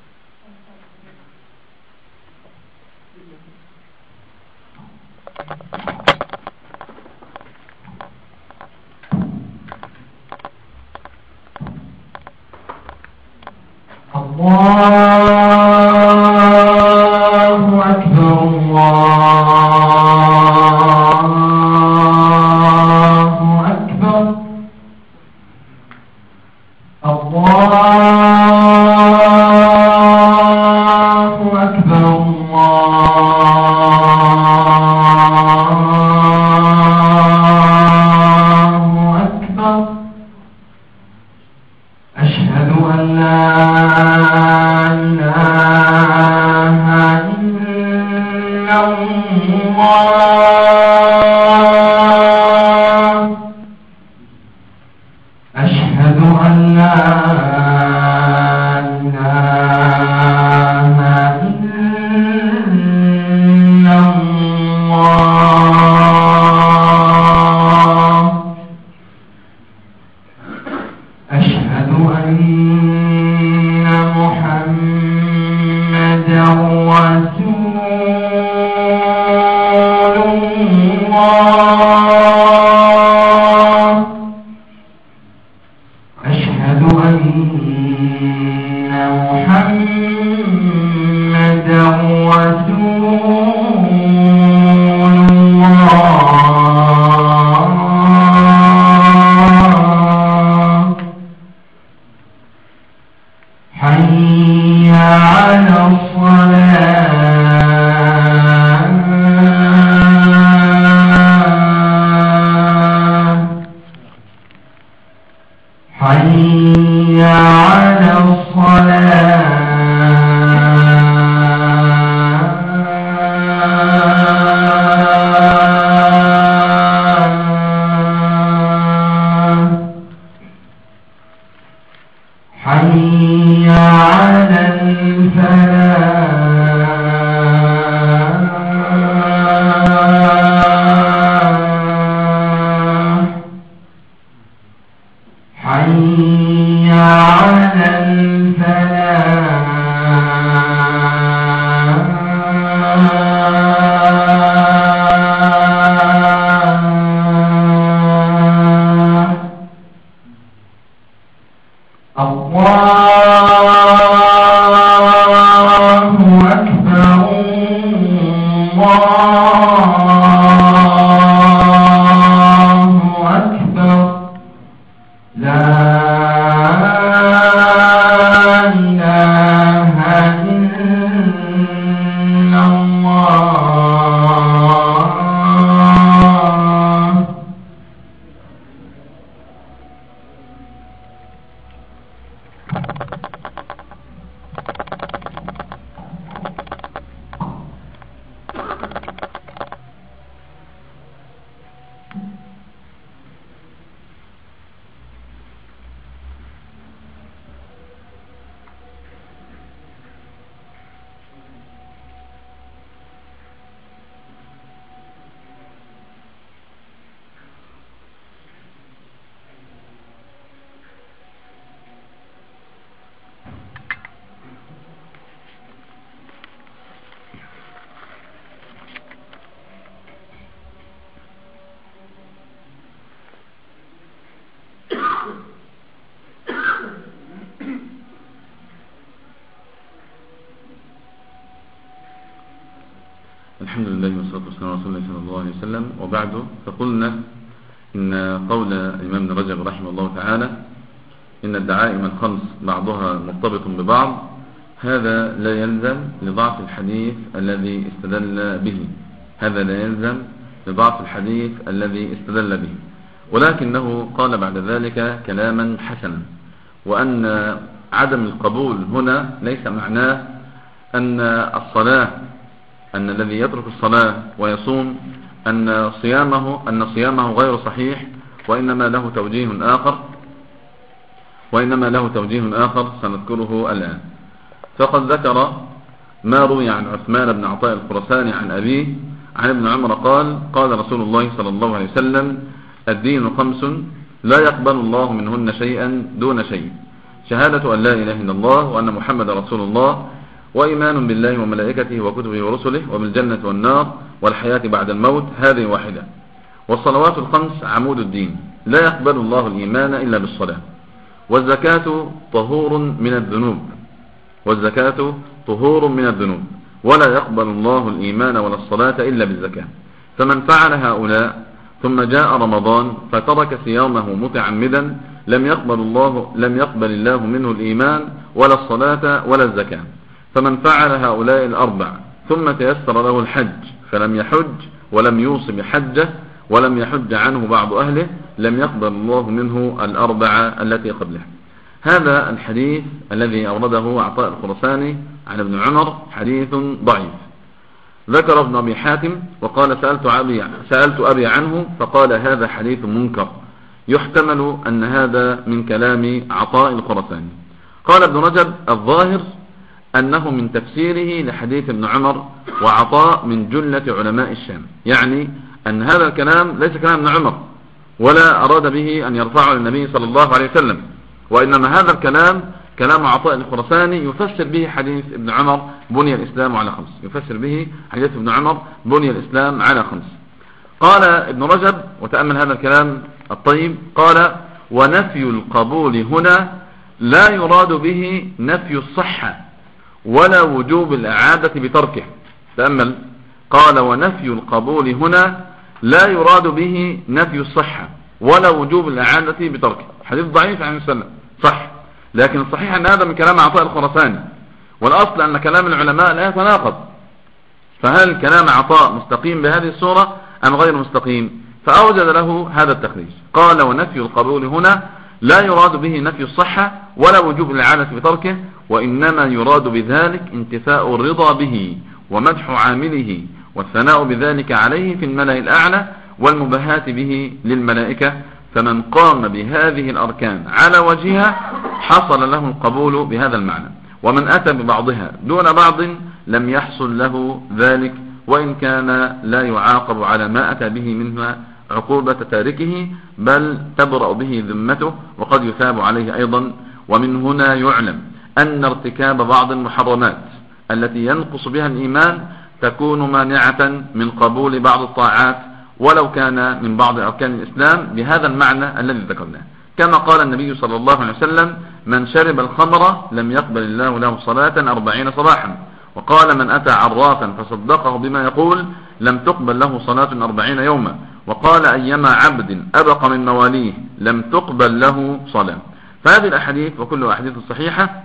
B: الله أكبر، الله أكبر، الله أكبر، الله أكبر. أشهد أن لا إله إلا الله، أشهد أن لا إله إلا الله، أشهد أن محمدا رسول الله، أشهد أن محمدا رسول الله. حي على الصلاة، حي على الصلاة، حي على الفلاح، حي على الفلاح. الله
A: الحمد لله والصلاة والسلام على رسول الله صلى الله عليه وسلم. وبعد، فقلنا إن قول الإمام ابن رجب رحمه الله تعالى إن الدعائم الخمس بعضها مرتبط ببعض، هذا لا يلزم لضعف الحديث الذي استدل به، هذا لا يلزم لضعف الحديث الذي استدل به، ولكنه قال بعد ذلك كلاما حسنا، وأن عدم القبول هنا ليس معناه أن الصلاة، أن الذي يترك الصلاة ويصوم أن صيامه غير صحيح، وإنما له توجيه آخر سنذكره الآن. فقد ذكر ما روي عن عثمان بن عطاء الخرساني عن أبيه عن ابن عمر قال رسول الله صلى الله عليه وسلم: الدين خمس لا يقبل الله منهن شيئا دون شيء، شهادة أن لا إله إلا الله وأن محمد رسول الله، وإيمان بالله وملائكته وكتبه ورسله وبالجنة والنار والحياة بعد الموت، هذه واحدة. والصلوات الخمس عمود الدين، لا يقبل الله الإيمان إلا بالصلاة. والزكاة طهور من الذنوب، ولا يقبل الله الإيمان ولا الصلاة إلا بالزكاة. فمن فعل هؤلاء ثم جاء رمضان فترك صيامه متعمدا لم يقبل الله منه الإيمان ولا الصلاة ولا الزكاة. فمن فعل هؤلاء الأربع ثم تيسر له الحج فلم يحج ولم يوص بحجه ولم يحج عنه بعض أهله لم يقبل الله منه الأربعة التي قبله. هذا الحديث الذي أورده عطاء الخرساني عن ابن عمر حديث ضعيف. ذكر ابن أبي حاتم وقال: سألت أبي عنه فقال: هذا حديث منكر، يحتمل أن هذا من كلام عطاء الخرساني. قال ابن رجب: الظاهر أنه من تفسيره لحديث ابن عمر، وعطاء من جلة علماء الشام، يعني أن هذا الكلام ليس كلام ابن عمر ولا أراد به أن يرفعه للنبي صلى الله عليه وسلم، وإنما هذا الكلام كلام عطاء الخرساني يفسر به حديث ابن عمر بني الإسلام على خمس، يفسر به حديث ابن عمر بني الإسلام على خمس. قال ابن رجب، وتأمل هذا الكلام الطيب، قال: ونفي القبول هنا لا يراد به نفي الصحة ولا وجوب الإعادة بتركه. تأمل، قال: ونفي القبول هنا لا يراد به نفي الصحة ولا وجوب الإعادة بتركه. حديث ضعيف عن السلام صح، لكن الصحيح أن هذا من كلام عطاء الخرساني، والأصل أن كلام العلماء لا يتناقض، فهل كلام عطاء مستقيم بهذه الصورة أم غير مستقيم؟ فأوجد له هذا التخريج. قال: ونفي القبول هنا لا يراد به نفي الصحة ولا وجوب الإعادة بتركه، وإنما يراد بذلك انتفاء الرضا به ومدح عامله والثناء بذلك عليه في الملأ الأعلى والمباهاة به للملائكة. فمن قام بهذه الأركان على وجهها حصل له القبول بهذا المعنى، ومن أتى ببعضها دون بعض لم يحصل له ذلك، وإن كان لا يعاقب على ما أتى به منها عقوبة تاركه، بل تبرأ به ذمته وقد يثاب عليه أيضا. ومن هنا يعلم أن ارتكاب بعض المحرمات التي ينقص بها الإيمان تكون مانعة من قبول بعض الطاعات ولو كان من بعض أركان الإسلام بهذا المعنى الذي ذكرناه، كما قال النبي صلى الله عليه وسلم: من شرب الخمر لم يقبل الله له صلاة 40 صباحا. وقال: من أتى عرافا فصدقه بما يقول لم تقبل له صلاة 40 يوما. وقال: أيما عبد أبق من مواليه لم تقبل له صلاة. فهذه الأحاديث وكل أحاديث الصحيحة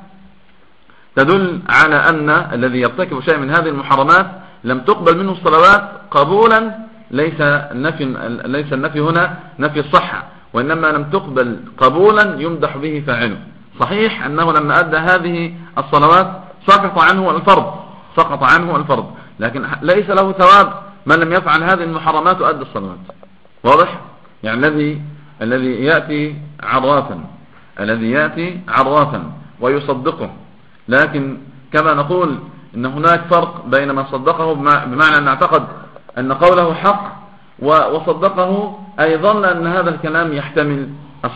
A: تدل على أن الذي يرتكب شيء من هذه المحرمات لم تقبل منه الصلوات قبولا. ليس النفي هنا نفي الصحة، وإنما لم تقبل قبولا يمدح به فاعله. صحيح أنه لما أدى هذه الصلوات سقط عنه الفرض، لكن ليس له ثواب من لم يفعل هذه المحرمات وأدى الصلوات. واضح؟ يعني الذي يأتي عرافا ويصدقه، لكن كما نقول إن هناك فرق بين من صدقه بمعنى أن اعتقد أن قوله حق، وصدقه أي ظن أن هذا الكلام يحتمل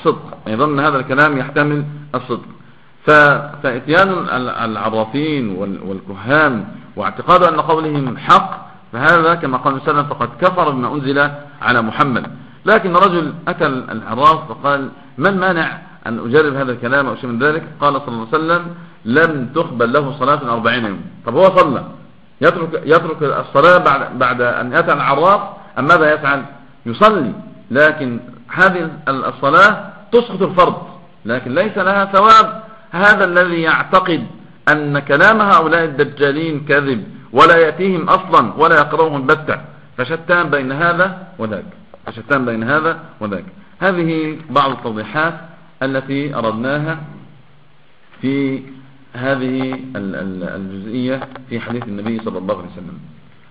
A: الصدق، فإتيان العرافين والكهان واعتقاد أن قولهم حق، فهذا كما قال السلام فقد كفر بما أنزل على محمد. لكن رجل أتى العراف وقال: من مانع أن أجرب هذا الكلام أو شيء من ذلك؟ قال صلى الله عليه وسلم: لم تقبل له صلاة 40 يوم. طب هو صلى يترك الصلاة بعد أن أتى العراف، أم ماذا يفعل؟ يصلي، لكن هذه الصلاة تسقط الفرض، لكن ليس لها ثواب. هذا الذي يعتقد أن كلام هؤلاء الدجالين كذب ولا يأتيهم أصلا ولا يقرأهم بتة، فشتان بين هذا وذاك، فشتان بين هذا وذاك. هذه بعض التوضيحات التي أردناها في هذه الجزئية في حديث النبي صلى الله عليه وسلم.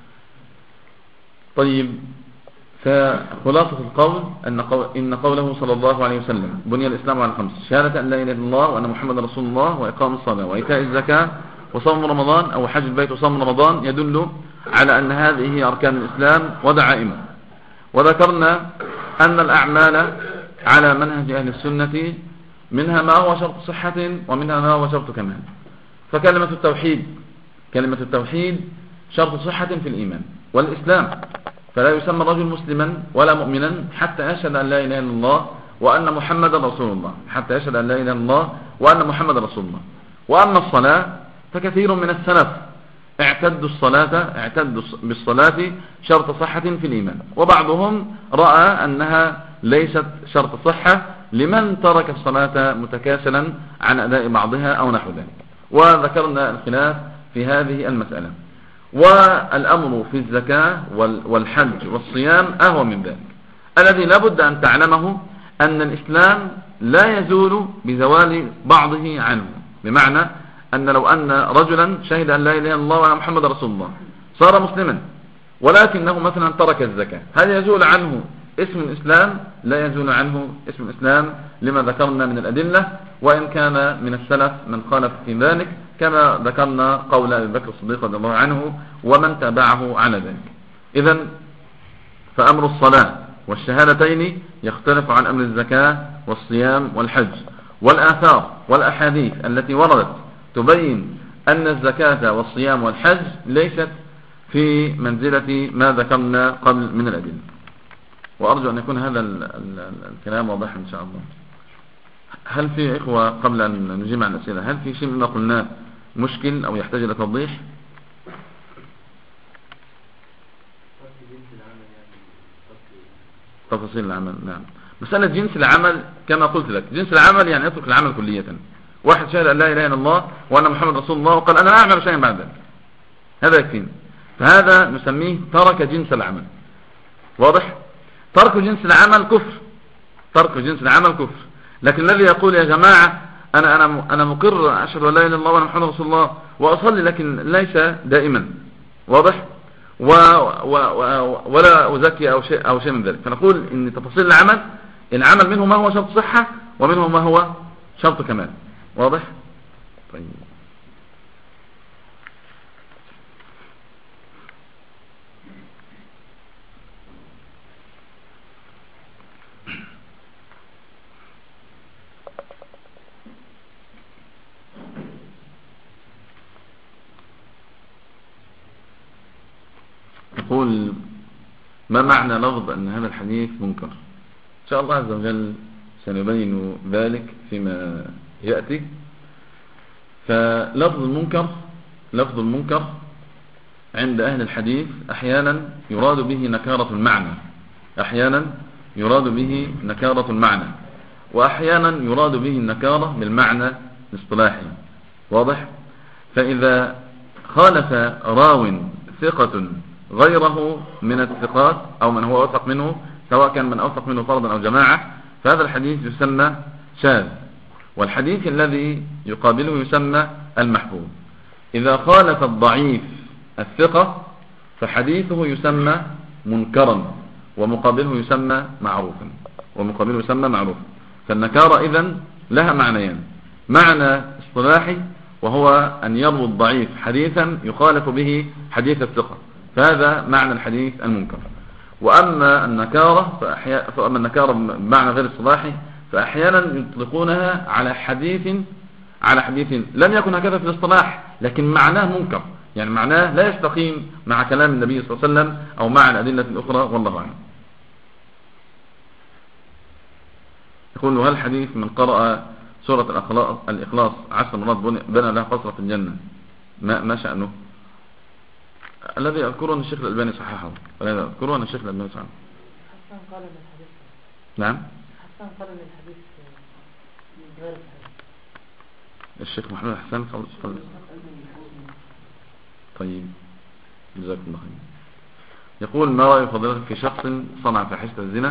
A: طيب، فخلاصة القول إن قوله صلى الله عليه وسلم بني الإسلام على 5: شهادة أن لا إله إلا الله وأن محمد رسول الله وإقام الصلاة وإيتاء الزكاة وصوم رمضان أو حج البيت وصوم رمضان، يدل على أن هذه هي أركان الإسلام ودعائمه. وذكرنا أن الأعمال على منهج أهل السنة منها ما هو شرط صحة ومنها ما هو شرط كمال. فكلمة التوحيد شرط صحة في الإيمان والإسلام، فلا يسمى الرجل مسلما ولا مؤمنا حتى يشهد أن لا إله إلا الله وأن محمد رسول الله، حتى يشهد أن لا إله إلا الله وأن محمد رسول الله. وأما الصلاة فكثير من السلف اعتدوا بالصلاة شرط صحة في الإيمان، وبعضهم رأى أنها ليست شرط صحة لمن ترك الصلاة متكاسلا عن أداء بعضها أو نحو ذلك. وذكرنا الخلاف في هذه المسألة. والأمر في الزكاة والحج والصيام أهو من ذلك. الذي لابد أن تعلمه أن الإسلام لا يزول بزوال بعضه عنه، بمعنى أن لو أن رجلا شهد أن لا إله إلا الله وأن محمد رسول الله صار مسلما، ولكنه مثلا ترك الزكاة، هل يزول عنه اسم الإسلام؟ لا يزول عنه اسم الإسلام لما ذكرنا من الأدلة، وإن كان من السلف من خالف في ذلك كما ذكرنا قول أبي بكر الصديق رضي الله عنه ومن تابعه على ذلك. إذن فأمر الصلاة والشهادتين يختلف عن أمر الزكاة والصيام والحج. والآثار والأحاديث التي وردت تبين أن الزكاة والصيام والحج ليست في منزلة ما ذكرنا قبل من الأدلة. وأرجو أن يكون هذا الكلام واضح إن شاء الله. هل في إخوة قبل أن نجيب عن الأسئلة، هل في شيء مما قلناه مشكل أو يحتاج إلى توضيح؟ تفاصيل العمل، نعم. مسألة جنس العمل كما قلت لك، جنس العمل يعني يترك العمل كلية. واحد شهد أن لا إله إلا الله وأن محمد رسول الله وقال أنا لا أعمل شيئا بعد ذلك، هذا يكفيني، فهذا نسميه ترك جنس العمل. واضح؟ ترك جنس العمل كفر، ترك جنس العمل كفر. لكن الذي يقول يا جماعة أنا مقر أشهد أن لا إله إلا الله وأن محمد رسول الله وأصلي لكن ليس دائما، واضح؟ ولا أزكي أو شيء من ذلك، فنقول إن تفاصيل العمل منه ما هو شرط صحة ومنه ما هو شرط كمال. واضح؟ طيب، يقول ما معنى لفظ أن هذا الحديث منكر؟ إن شاء الله عز وجل سنبين ذلك فيما يأتي. فلفظ المنكر عند أهل الحديث أحيانا يراد به نكارة المعنى، أحيانا يراد به نكارة المعنى، وأحيانا يراد به النكارة بالمعنى الاصطلاحي. واضح؟ فإذا خالف راو ثقة غيره من الثقات أو من هو أوثق منه، سواء كان من أوثق منه فردا أو جماعة، فهذا الحديث يسمى شاذ، والحديث الذي يقابله يسمى المحفوظ. إذا خالف الضعيف الثقة فحديثه يسمى منكرا ومقابله يسمى معروفا، فالنكارة إذن لها معنيان: معنى اصطلاحي وهو أن يروي الضعيف حديثا يخالف به حديث الثقة، فهذا معنى الحديث المنكر. وأما النكارة بمعنى غير اصطلاحي فأحيانا يطلقونها على حديث لم يكن هكذا في الاصطلاح، لكن معناه منكر، يعني معناه لا يستقيم مع كلام النبي صلى الله عليه وسلم أو مع الأدلة الأخرى، والله أعلم. يقول هل الحديث من قرأ سورة الإخلاص 10 مرات بنى لها قصر في الجنة ما شأنه؟ الذي أذكره أن الشيخ الألباني صححه، والذي أذكره أن الشيخ الألباني صححه.
C: حسن قال من الحديث.
A: نعم.
C: حسن قال من الحديث غير الحديث.
A: الشيخ محمد حسان قال. طيب جزاكم الله خير. يقول: ما رأي فضيلتك في شخص صنع فاحشة الزنا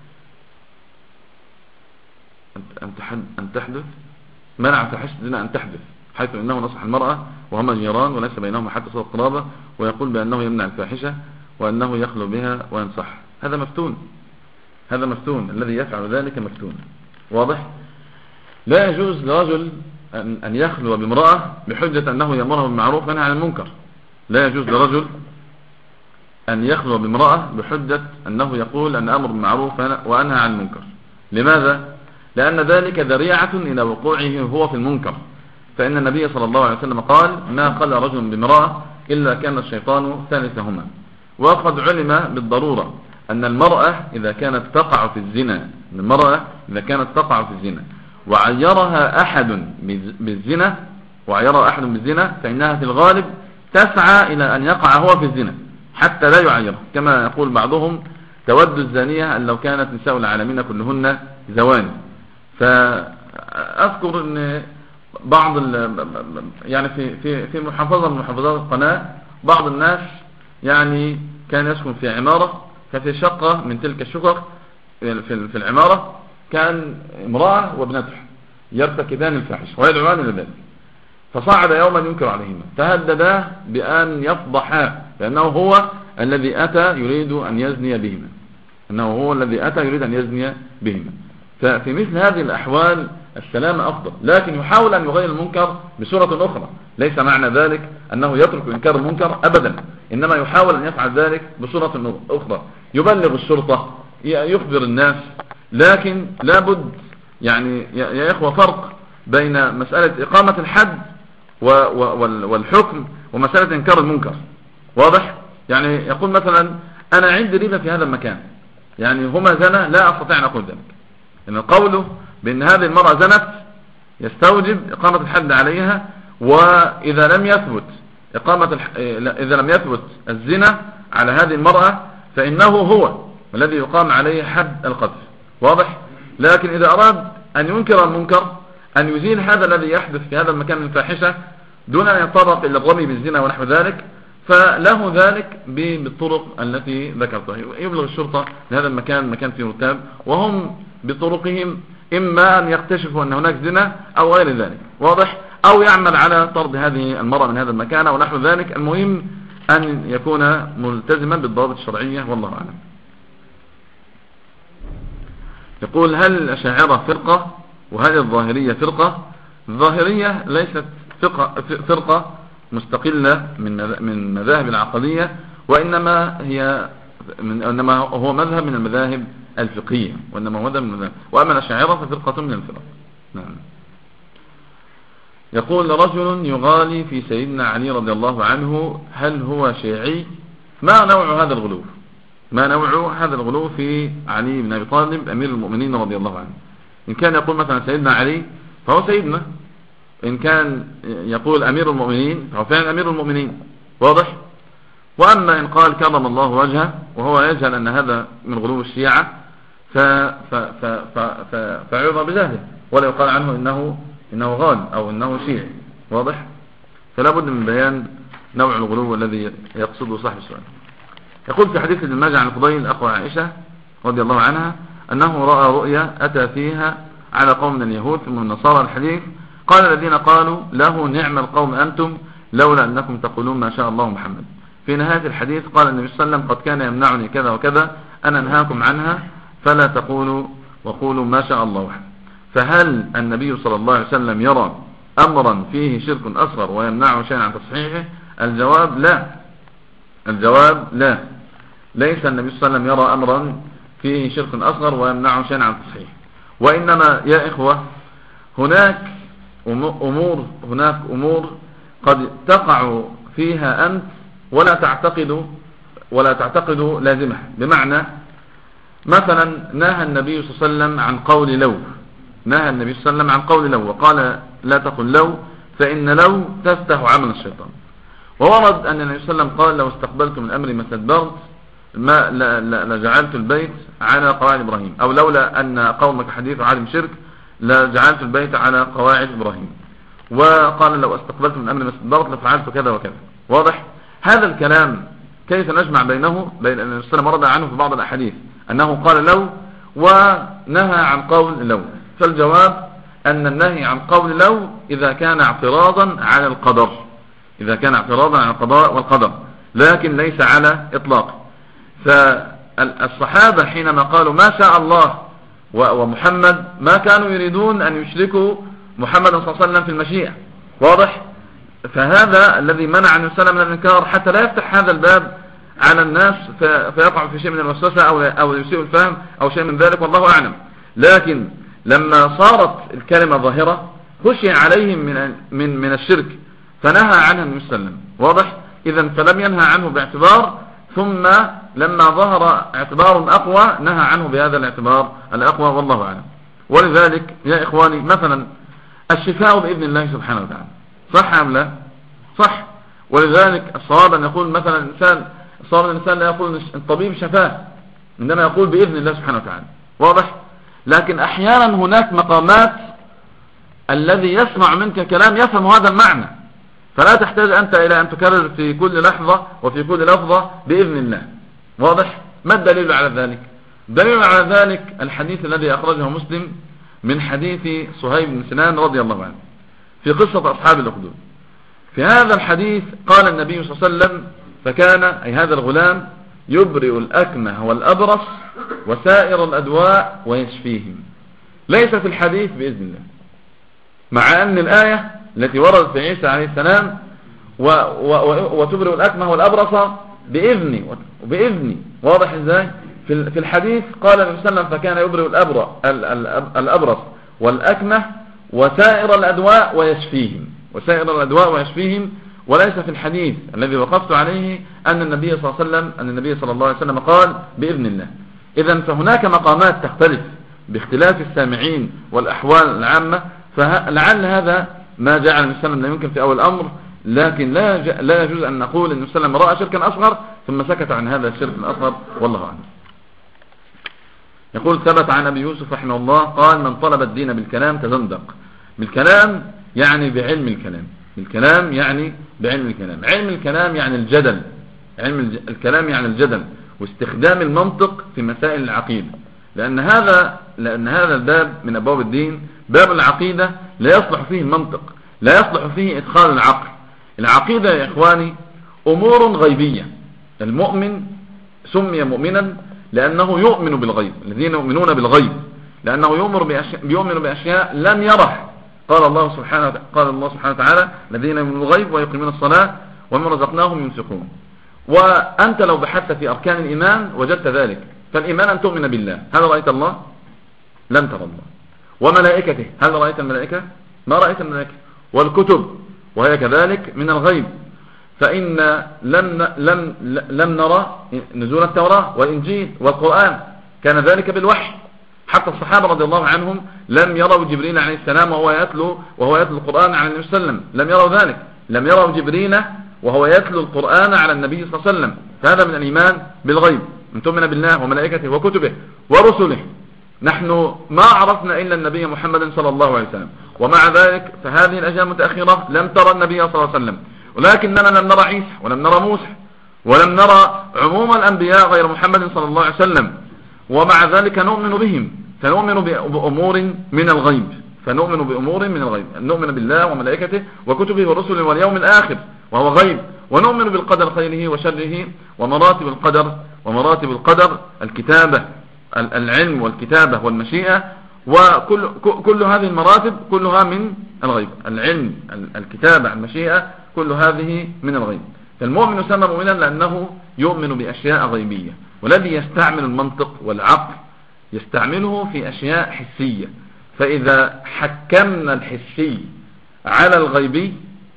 A: أن تحدث، منع فاحشة الزنا أن تحدث، حيث إنه نصح المرأة وهما جيران وليس بينهما حتى صلة قرابة، ويقول بأنه يمنع الفاحشة وأنه يخلو بها وينصح. هذا مفتون، الذي يفعل ذلك مفتون. واضح؟ لا يجوز لرجل أن يخلو بامرأة بحجة أنه يأمرها بالمعروف وينهى عن المنكر. لا يجوز لرجل أن يخلو بامرأة بحجة أنه يقول أن أمر بالمعروف وأنهى عن المنكر. لماذا؟ لأن ذلك ذريعة إلى وقوعه هو في المنكر. فإن النبي صلى الله عليه وسلم قال: ما خلى رجل بامرأة إلا كان الشيطان ثالثهما. وقد علم بالضرورة أن المرأة إذا كانت تقع في الزنا وعيرها أحد بالزنا فإنها في الغالب تسعى إلى أن يقع هو في الزنا حتى لا يعيره، كما يقول بعضهم: تود الزانية أن لو كانت نساء العالمين كلهن زواني. فأذكر أن بعض يعني في محافظة من محافظات القناة بعض الناس يعني كان يسكن في عمارة، ففي شقة من تلك الشقق في العمارة كان امرأة وابنته يرتكبان الفاحشة ويدعوان لذلك. فصعد يوما ينكر عليهما، فهددا بأن يفضحا، لأنه هو الذي أتى يريد أن يزني بهما. ففي مثل هذه الأحوال السلام أفضل، لكن يحاول أن يغير المنكر بصورة أخرى. ليس معنى ذلك أنه يترك إنكار المنكر أبدا، إنما يحاول أن يفعل ذلك بصورة أخرى، يبلغ الشرطة، يخبر الناس. لكن لابد يعني يا إخوة فرق بين مسألة إقامة الحد والحكم ومسألة إنكار المنكر. واضح؟ يعني يقول مثلا: أنا عندي ريبة في هذا المكان، يعني هما زنا، لا أستطيع أن أقول ذلك. إن قوله بأن هذه المرأة زنت يستوجب إقامة الحد عليها، وإذا لم يثبت الزنا على هذه المرأة فإنه هو الذي يقام عليه حد القذف. واضح؟ لكن إذا أراد أن ينكر المنكر، أن يزيل هذا الذي يحدث في هذا المكان من فاحشة دون أن يتطرق إلى الرمي بالزنا ونحو ذلك، فله ذلك بالطرق التي ذكرتها. يبلغ الشرطة لهذا المكان مكان فيه رتاب، وهم بطرقهم إما أن يكتشفوا أن هناك زنا أو غير ذلك. واضح؟ أو يعمل على طرد هذه المرأة من هذا المكان أو نحو ذلك. المهم أن يكون ملتزما بالضوابط الشرعية، والله أعلم. يقول: هل الأشاعرة فرقة وهل الظاهرية فرقة؟ الظاهرية ليست فرقة مستقلة من مذاهب العقدية، وإنما هو مذهب من المذاهب الفقهية، وإنما هو مذهب من المذاهب. وأما الأشاعرة ففرقة من الفرق. نعم. يقول: رجل يغالي في سيدنا علي رضي الله عنه، هل هو شيعي؟ ما نوع هذا الغلو في علي بن أبي طالب أمير المؤمنين رضي الله عنه؟ إن كان يقول مثلا سيدنا علي فهو سيدنا، إن كان يقول أمير المؤمنين فهو فعلا أمير المؤمنين. واضح؟ وأما إن قال كرم الله وجهه وهو يجهل أن هذا من غلو الشيعة فيعظم بجهله، ولا يقال عنه إنه غال أو إنه شيعي. واضح؟ فلا بد من بيان نوع الغلو الذي يقصده صاحب السؤال. يقول في حديث ابن ماجه عن الفضيل أخو عائشة رضي الله عنها أنه رأى رؤيا أتى فيها على قوم من اليهود ثم النصارى. الحديث: قال الذين قالوا له: نعم القوم أنتم لولا أنكم تقولون ما شاء الله محمد. في نهاية الحديث قال النبي صلى الله عليه وسلم: قد كان يمنعني كذا وكذا، أنا أنهاكم عنها، فلا تقولوا وقولوا ما شاء الله وحده. فهل النبي صلى الله عليه وسلم يرى أمرا فيه شرك أصغر ويمنعه شيئا عن تصحيحه؟ الجواب لا. ليس النبي صلى الله عليه وسلم يرى أمرا فيه شرك أصغر ويمنعه شيئا عن تصحيحه، وإنما يا إخوة هناك أمور قد تقع فيها أنت ولا تعتقد لازمها. بمعنى مثلا نهى النبي صلى الله عليه وسلم عن قول لو، وقال: لا تقل لو فإن لو تفتح عمل الشيطان. وورد أن النبي صلى الله عليه وسلم قال: لو استقبلت من أمري ما استدبرت ما لجعلت البيت على قواعد إبراهيم، أو لولا أن قومك حديث عالم شرك لجعلت البيت على قواعد إبراهيم. وقال: لو استقبلت من أمري ما استدبرت لفعلت كذا وكذا. واضح هذا الكلام؟ كيف نجمع بينه بين أن النبي صلى الله عليه وسلم ورد عنه في بعض الأحاديث أنه قال لو ونهى عن قول لو؟ فالجواب أن النهي عن قول لو إذا كان اعتراضا على القدر، إذا كان اعتراضا على القضاء والقدر، لكن ليس على إطلاق. فالصحابة حينما قالوا ما شاء الله ومحمد ما كانوا يريدون أن يشركوا محمد صلى الله عليه وسلم في المشيئة. واضح؟ فهذا الذي منع النبي صلى الله عليه وسلم من الإنكار حتى لا يفتح هذا الباب على الناس فيقع في شيء من الوسوسة أو يسيء الفهم أو شيء من ذلك، والله أعلم. لكن لما صارت الكلمة ظاهرة خشي عليهم من الشرك فنهى عنها النبي صلى الله عليه وسلم. واضح؟ إذن فلم ينهى عنه باعتبار، ثم لما ظهر اعتبار أقوى نهى عنه بهذا الاعتبار الأقوى، والله أعلم. ولذلك يا إخواني مثلا الشفاء بإذن الله سبحانه وتعالى، صح أم لا؟ صح. ولذلك الصواب أن يقول مثلا الإنسان لا يقول الطبيب شفاه، عندما يقول بإذن الله سبحانه وتعالى. واضح؟ لكن أحيانا هناك مقامات الذي يسمع منك كلام يفهم هذا المعنى، فلا تحتاج أنت إلى أن تكرر في كل لحظة وفي كل لفظة بإذن الله. واضح؟ ما الدليل على ذلك؟ الدليل على ذلك الحديث الذي أخرجه مسلم من حديث صهيب بن سنان رضي الله عنه في قصة أصحاب الأخدود. في هذا الحديث قال النبي صلى الله عليه وسلم: فكان أي هذا الغلام يبرئ الأكمه والأبرص وسائر الأدواء ويشفيهم. ليس في الحديث بإذن الله، مع أن الآية التي وردت في عيسى عليه السلام وتبرئ الأكمه والأبرص بإذني. واضح إزاي؟ في الحديث قال النبي صلى الله عليه وسلم: فكان يبرئ الأبرص والأكمه وسائر الأدواء ويشفيهم. وليس في الحديث الذي وقفت عليه أن النبي صلى الله عليه وسلم قال بإذن الله. إذن فهناك مقامات تختلف باختلاف السامعين والأحوال العامة، فلعل هذا ما جعل النبي صلى الله عليه وسلم لا يمكن في أول الأمر، لكن لا يجوز أن نقول أن النبي صلى الله عليه وسلم رأى شركا أصغر ثم سكت عن هذا الشرك الأصغر، والله أعلم. يقول: ثبت عن أبي يوسف رحمه الله قال: من طلب الدين بالكلام تزندق. بالكلام يعني بعلم الكلام، بالكلام يعني بعلم الكلام. علم الكلام يعني الجدل، علم الكلام يعني الجدل واستخدام المنطق في مسائل العقيدة، لأن هذا الباب من أبواب الدين، باب العقيدة، لا يصلح فيه المنطق، لا يصلح فيه إدخال العقل. العقيدة يا إخواني أمور غيبية. المؤمن سمي مؤمنا لأنه يؤمن بالغيب، الذين يؤمنون بالغيب، لأنه يؤمن بأشياء لم يره. قال الله سبحانه وتعالى: الذين يؤمنون بالغيب ويقيمون الصلاة ومما رزقناهم ينفقون. وأنت لو بحثت في أركان الإيمان وجدت ذلك. فالإيمان أن تؤمن بالله. هل رأيت الله؟ لم ترى الله. وملائكته، هل رأيت الملائكة؟ ما رأيت الملائكة. والكتب وهي كذلك من الغيب، فإن لم نرى نزول التوراة والإنجيل والقرآن، كان ذلك بالوحي. حتى الصحابة رضي الله عنهم لم يروا جبريل عليه السلام وهو يتلو القرآن على النبي صلى الله عليه وسلم، لم يروا ذلك، لم يروا جبريل وهو يتلو القرآن على النبي صلى الله عليه وسلم. فهذا من الإيمان بالغيب، أن تؤمن بالله وملائكته وكتبه ورسله. نحن ما عرفنا إلا النبي محمد صلى الله عليه وسلم، ومع ذلك فهذه الأجيال المتأخرة لم ترى النبي صلى الله عليه وسلم، ولكننا لم نرى عيسى ولم نرى موسى ولم نرى عموم الأنبياء غير محمد صلى الله عليه وسلم، ومع ذلك نؤمن بهم. فنؤمن بأمور من الغيب، نؤمن بالله وملائكته وكتبه ورسله واليوم الآخر وهو غيب، ونؤمن بالقدر خيره وشره ومراتب القدر الكتابة، العلم والكتابة والمشيئة، وكل هذه المراتب كلها من الغيب. العلم، الكتابة، المشيئة، كل هذه من الغيب. فالمؤمن سمى مؤمنا لأنه يؤمن بأشياء غيبية، والذي يستعمل المنطق والعقل يستعمله في أشياء حسية. فإذا حكمنا الحسي على الغيبي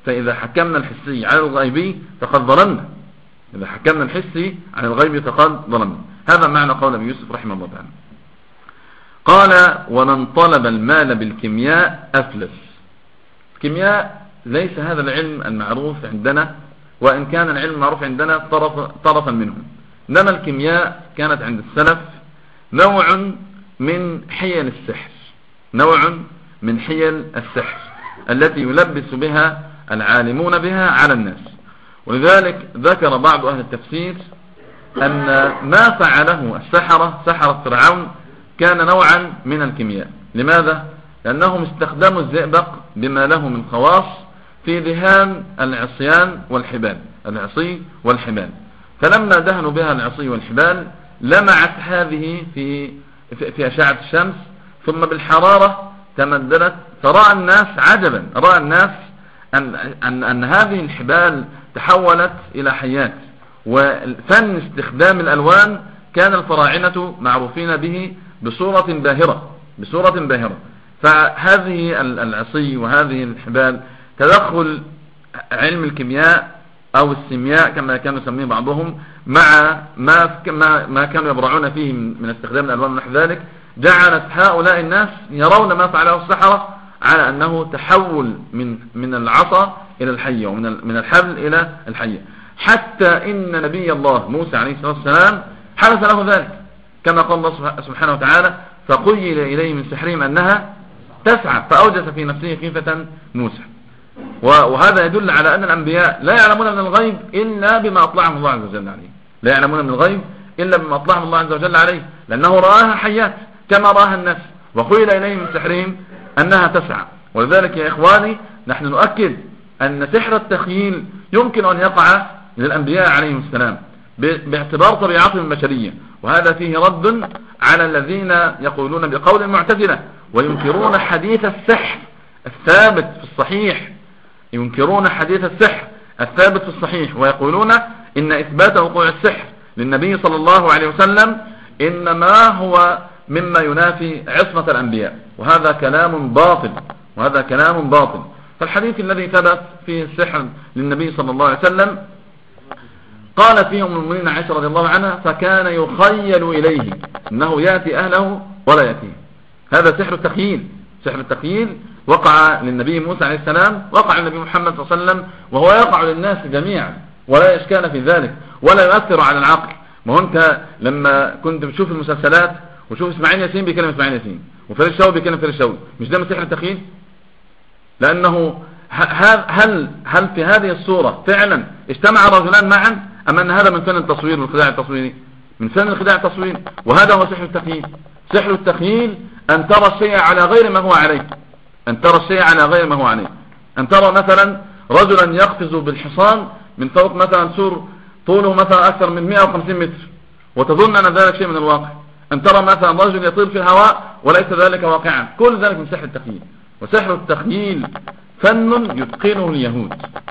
A: فقد ظلمنا. إذا حكمنا الحسي على الغيبي فقد ظلمنا. هذا معنى قول أبي يوسف رحمه الله تعالى. قال: ومن طلب المال بالكيمياء أفلس. الكيمياء ليس هذا العلم المعروف عندنا وإن كان العلم معروف عندنا طرفا منه. إنما الكيمياء كانت عند السلف نوع من حيل السحر، نوع من حيل السحر التي يلبس بها العالمون بها على الناس. ولذلك ذكر بعض أهل التفسير أن ما فعله السحرة سحرة فرعون كان نوعا من الكيمياء. لماذا؟ لأنهم استخدموا الزئبق بما له من خواص في ذهان العصيان والحبال، العصي والحبال، فلما دهنوا بها العصي والحبال لمعت هذه في أشعة الشمس، ثم بالحرارة تمددت، فرأى الناس عجبا، رأى الناس أن هذه الحبال تحولت إلى حيات. وفن استخدام الألوان كان الفراعنة معروفين به بصورة باهرة. فهذه العصي وهذه الحبال تدخل علم الكيمياء أو السيمياء كما كانوا يسميه بعضهم مع ما كانوا يبرعون فيه من استخدام الألوان ونحو ذلك، جعلت هؤلاء الناس يرون ما فعله السحرة على أنه تحول من العصا إلى الحية، ومن الحبل إلى الحية، حتى إن نبي الله موسى عليه الصلاة والسلام حدث له ذلك، كما قال الله سبحانه وتعالى: فقيل إليه من سحرهم أنها تسعى فأوجس في نفسه خيفة موسى. وهذا يدل على أن الأنبياء لا يعلمون من الغيب إلا بما أطلعهم الله عز وجل عليه، لا يعلمون من الغيب إلا بما أطلعهم الله عز وجل عليه، لأنه رآها حيات كما رآها الناس، وقيل إليه من سحرهم أنها تسعى. ولذلك يا إخواني نحن نؤكد أن سحر التخييل يمكن أن يقع للأنبياء عليهم السلام باعتبار طبيعتهم البشرية، وهذا فيه رد على الذين يقولون بقول المعتزلة وينكرون حديث السحر الثابت في الصحيح، ينكرون حديث السحر الثابت في الصحيح، ويقولون إن إثبات وقوع السحر للنبي صلى الله عليه وسلم إنما هو مما ينافي عصمة الأنبياء، وهذا كلام باطل. فالحديث الذي ثبت فيه السحر للنبي صلى الله عليه وسلم قال فيه أم المؤمنين عائشة رضي الله عنها: فكان يخيل إليه أنه يأتي أهله ولا يأتيه. هذا سحر التخييل. سحر التخييل وقع للنبي موسى عليه السلام، وقع للنبي محمد صلى الله عليه وسلم، وهو يقع للناس جميعا ولا إشكال في ذلك ولا يؤثر على العقل. ما هو أنت لما كنت بتشوف المسلسلات وشوف إسماعيل ياسين بيكلم إسماعيل ياسين وفريد شوقي بيكلم فريد شوقي، مش ده من سحر التخييل؟ لأنه هل في هذه الصورة فعلا اجتمع رجلان معا، أم أن هذا من فن التصوير والخداع التصويري؟ من فن الخداع التصويري، وهذا هو سحر التخييل. سحر التخييل أن ترى الشيء على غير ما هو عليه، أن ترى الشيء على غير ما هو عليه. أن ترى مثلا رجلا يقفز بالحصان من فوق مثلا سور طوله مثلا أكثر من 150 متر وتظن أن ذلك شيء من الواقع. أن ترى مثلا رجل يطير في الهواء وليس ذلك واقعا. كل ذلك من سحر التخييل. وسحر التخييل فن يتقنه اليهود،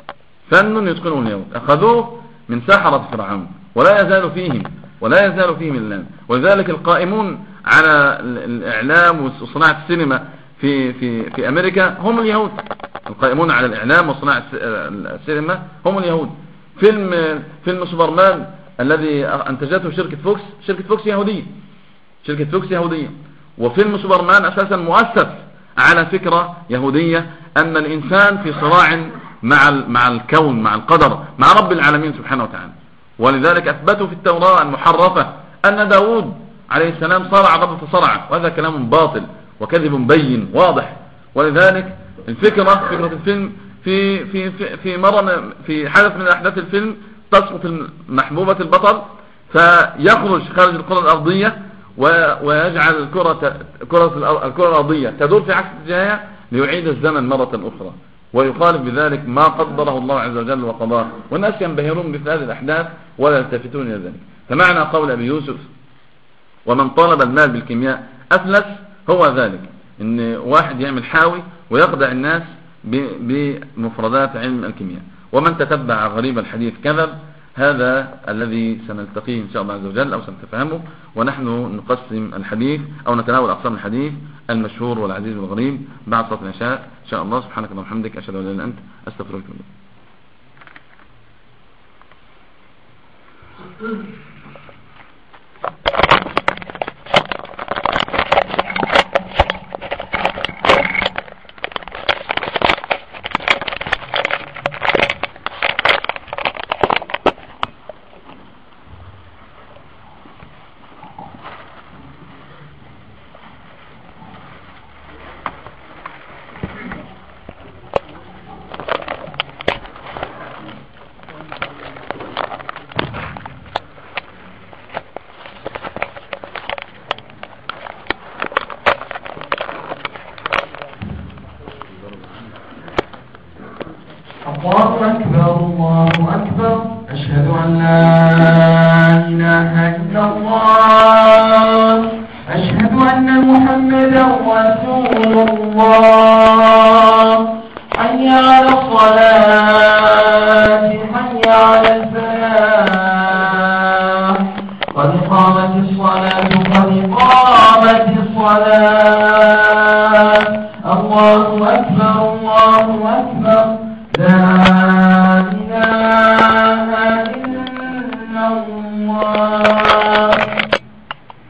A: أخذوه من سحرة فرعون ولا يزال فيهم الآن. ولذلك القائمون على الإعلام وصناعة السينما في أمريكا هم اليهود. القائمون على الإعلام وصناعة السينما هم اليهود. فيلم سوبرمان الذي أنتجته شركة فوكس يهودية، وفيلم سوبرمان أساسا مؤسس على فكرة يهودية أن الإنسان في صراع مع الكون، مع القدر، مع رب العالمين سبحانه وتعالى. ولذلك أثبتوا في التوراة المحرفة أن داود عليه السلام صرع ضبط صرع، وهذا كلام باطل وكذب بين واضح. ولذلك فكرة الفيلم في مرة في حدث من أحداث الفيلم تسقط محبوبة البطل فيخرج خارج الكرة الأرضية ويجعل الكرة الأرضية تدور في عكس اتجاهها ليعيد الزمن مرة أخرى، ويخالف بذلك ما قدره الله عز وجل وقضاه، والناس ينبهرون بهذه الأحداث ولا يلتفتون إلى ذلك. فمعنى قول أبي يوسف: ومن طلب المال بالكيمياء أفلس، هو ذلك إن واحد يعمل حاوي ويخدع الناس بمفردات علم الكيمياء. ومن تتبع غريب الحديث كذب. هذا الذي سنلتقيه إن شاء الله عز وجل أو سنتفهمه، ونحن نقسم الحديث أو نتناول أقسام الحديث: المشهور والعزيز والغريب بعد صلاة العشاء إن شاء الله. سبحانك اللهم وبحمدك، أشهد أن لا إله إلا أنت، أستغفرك وأتوب إليك.
B: أكبر الله أكبر أشهد أن لا إله إلا الله أشهد أن محمدا رسول الله حي على الصلاة حي على الفلاح قد قامت الصلاة قد قامت الصلاة الله أكبر الله أكبر لا إله إلا الله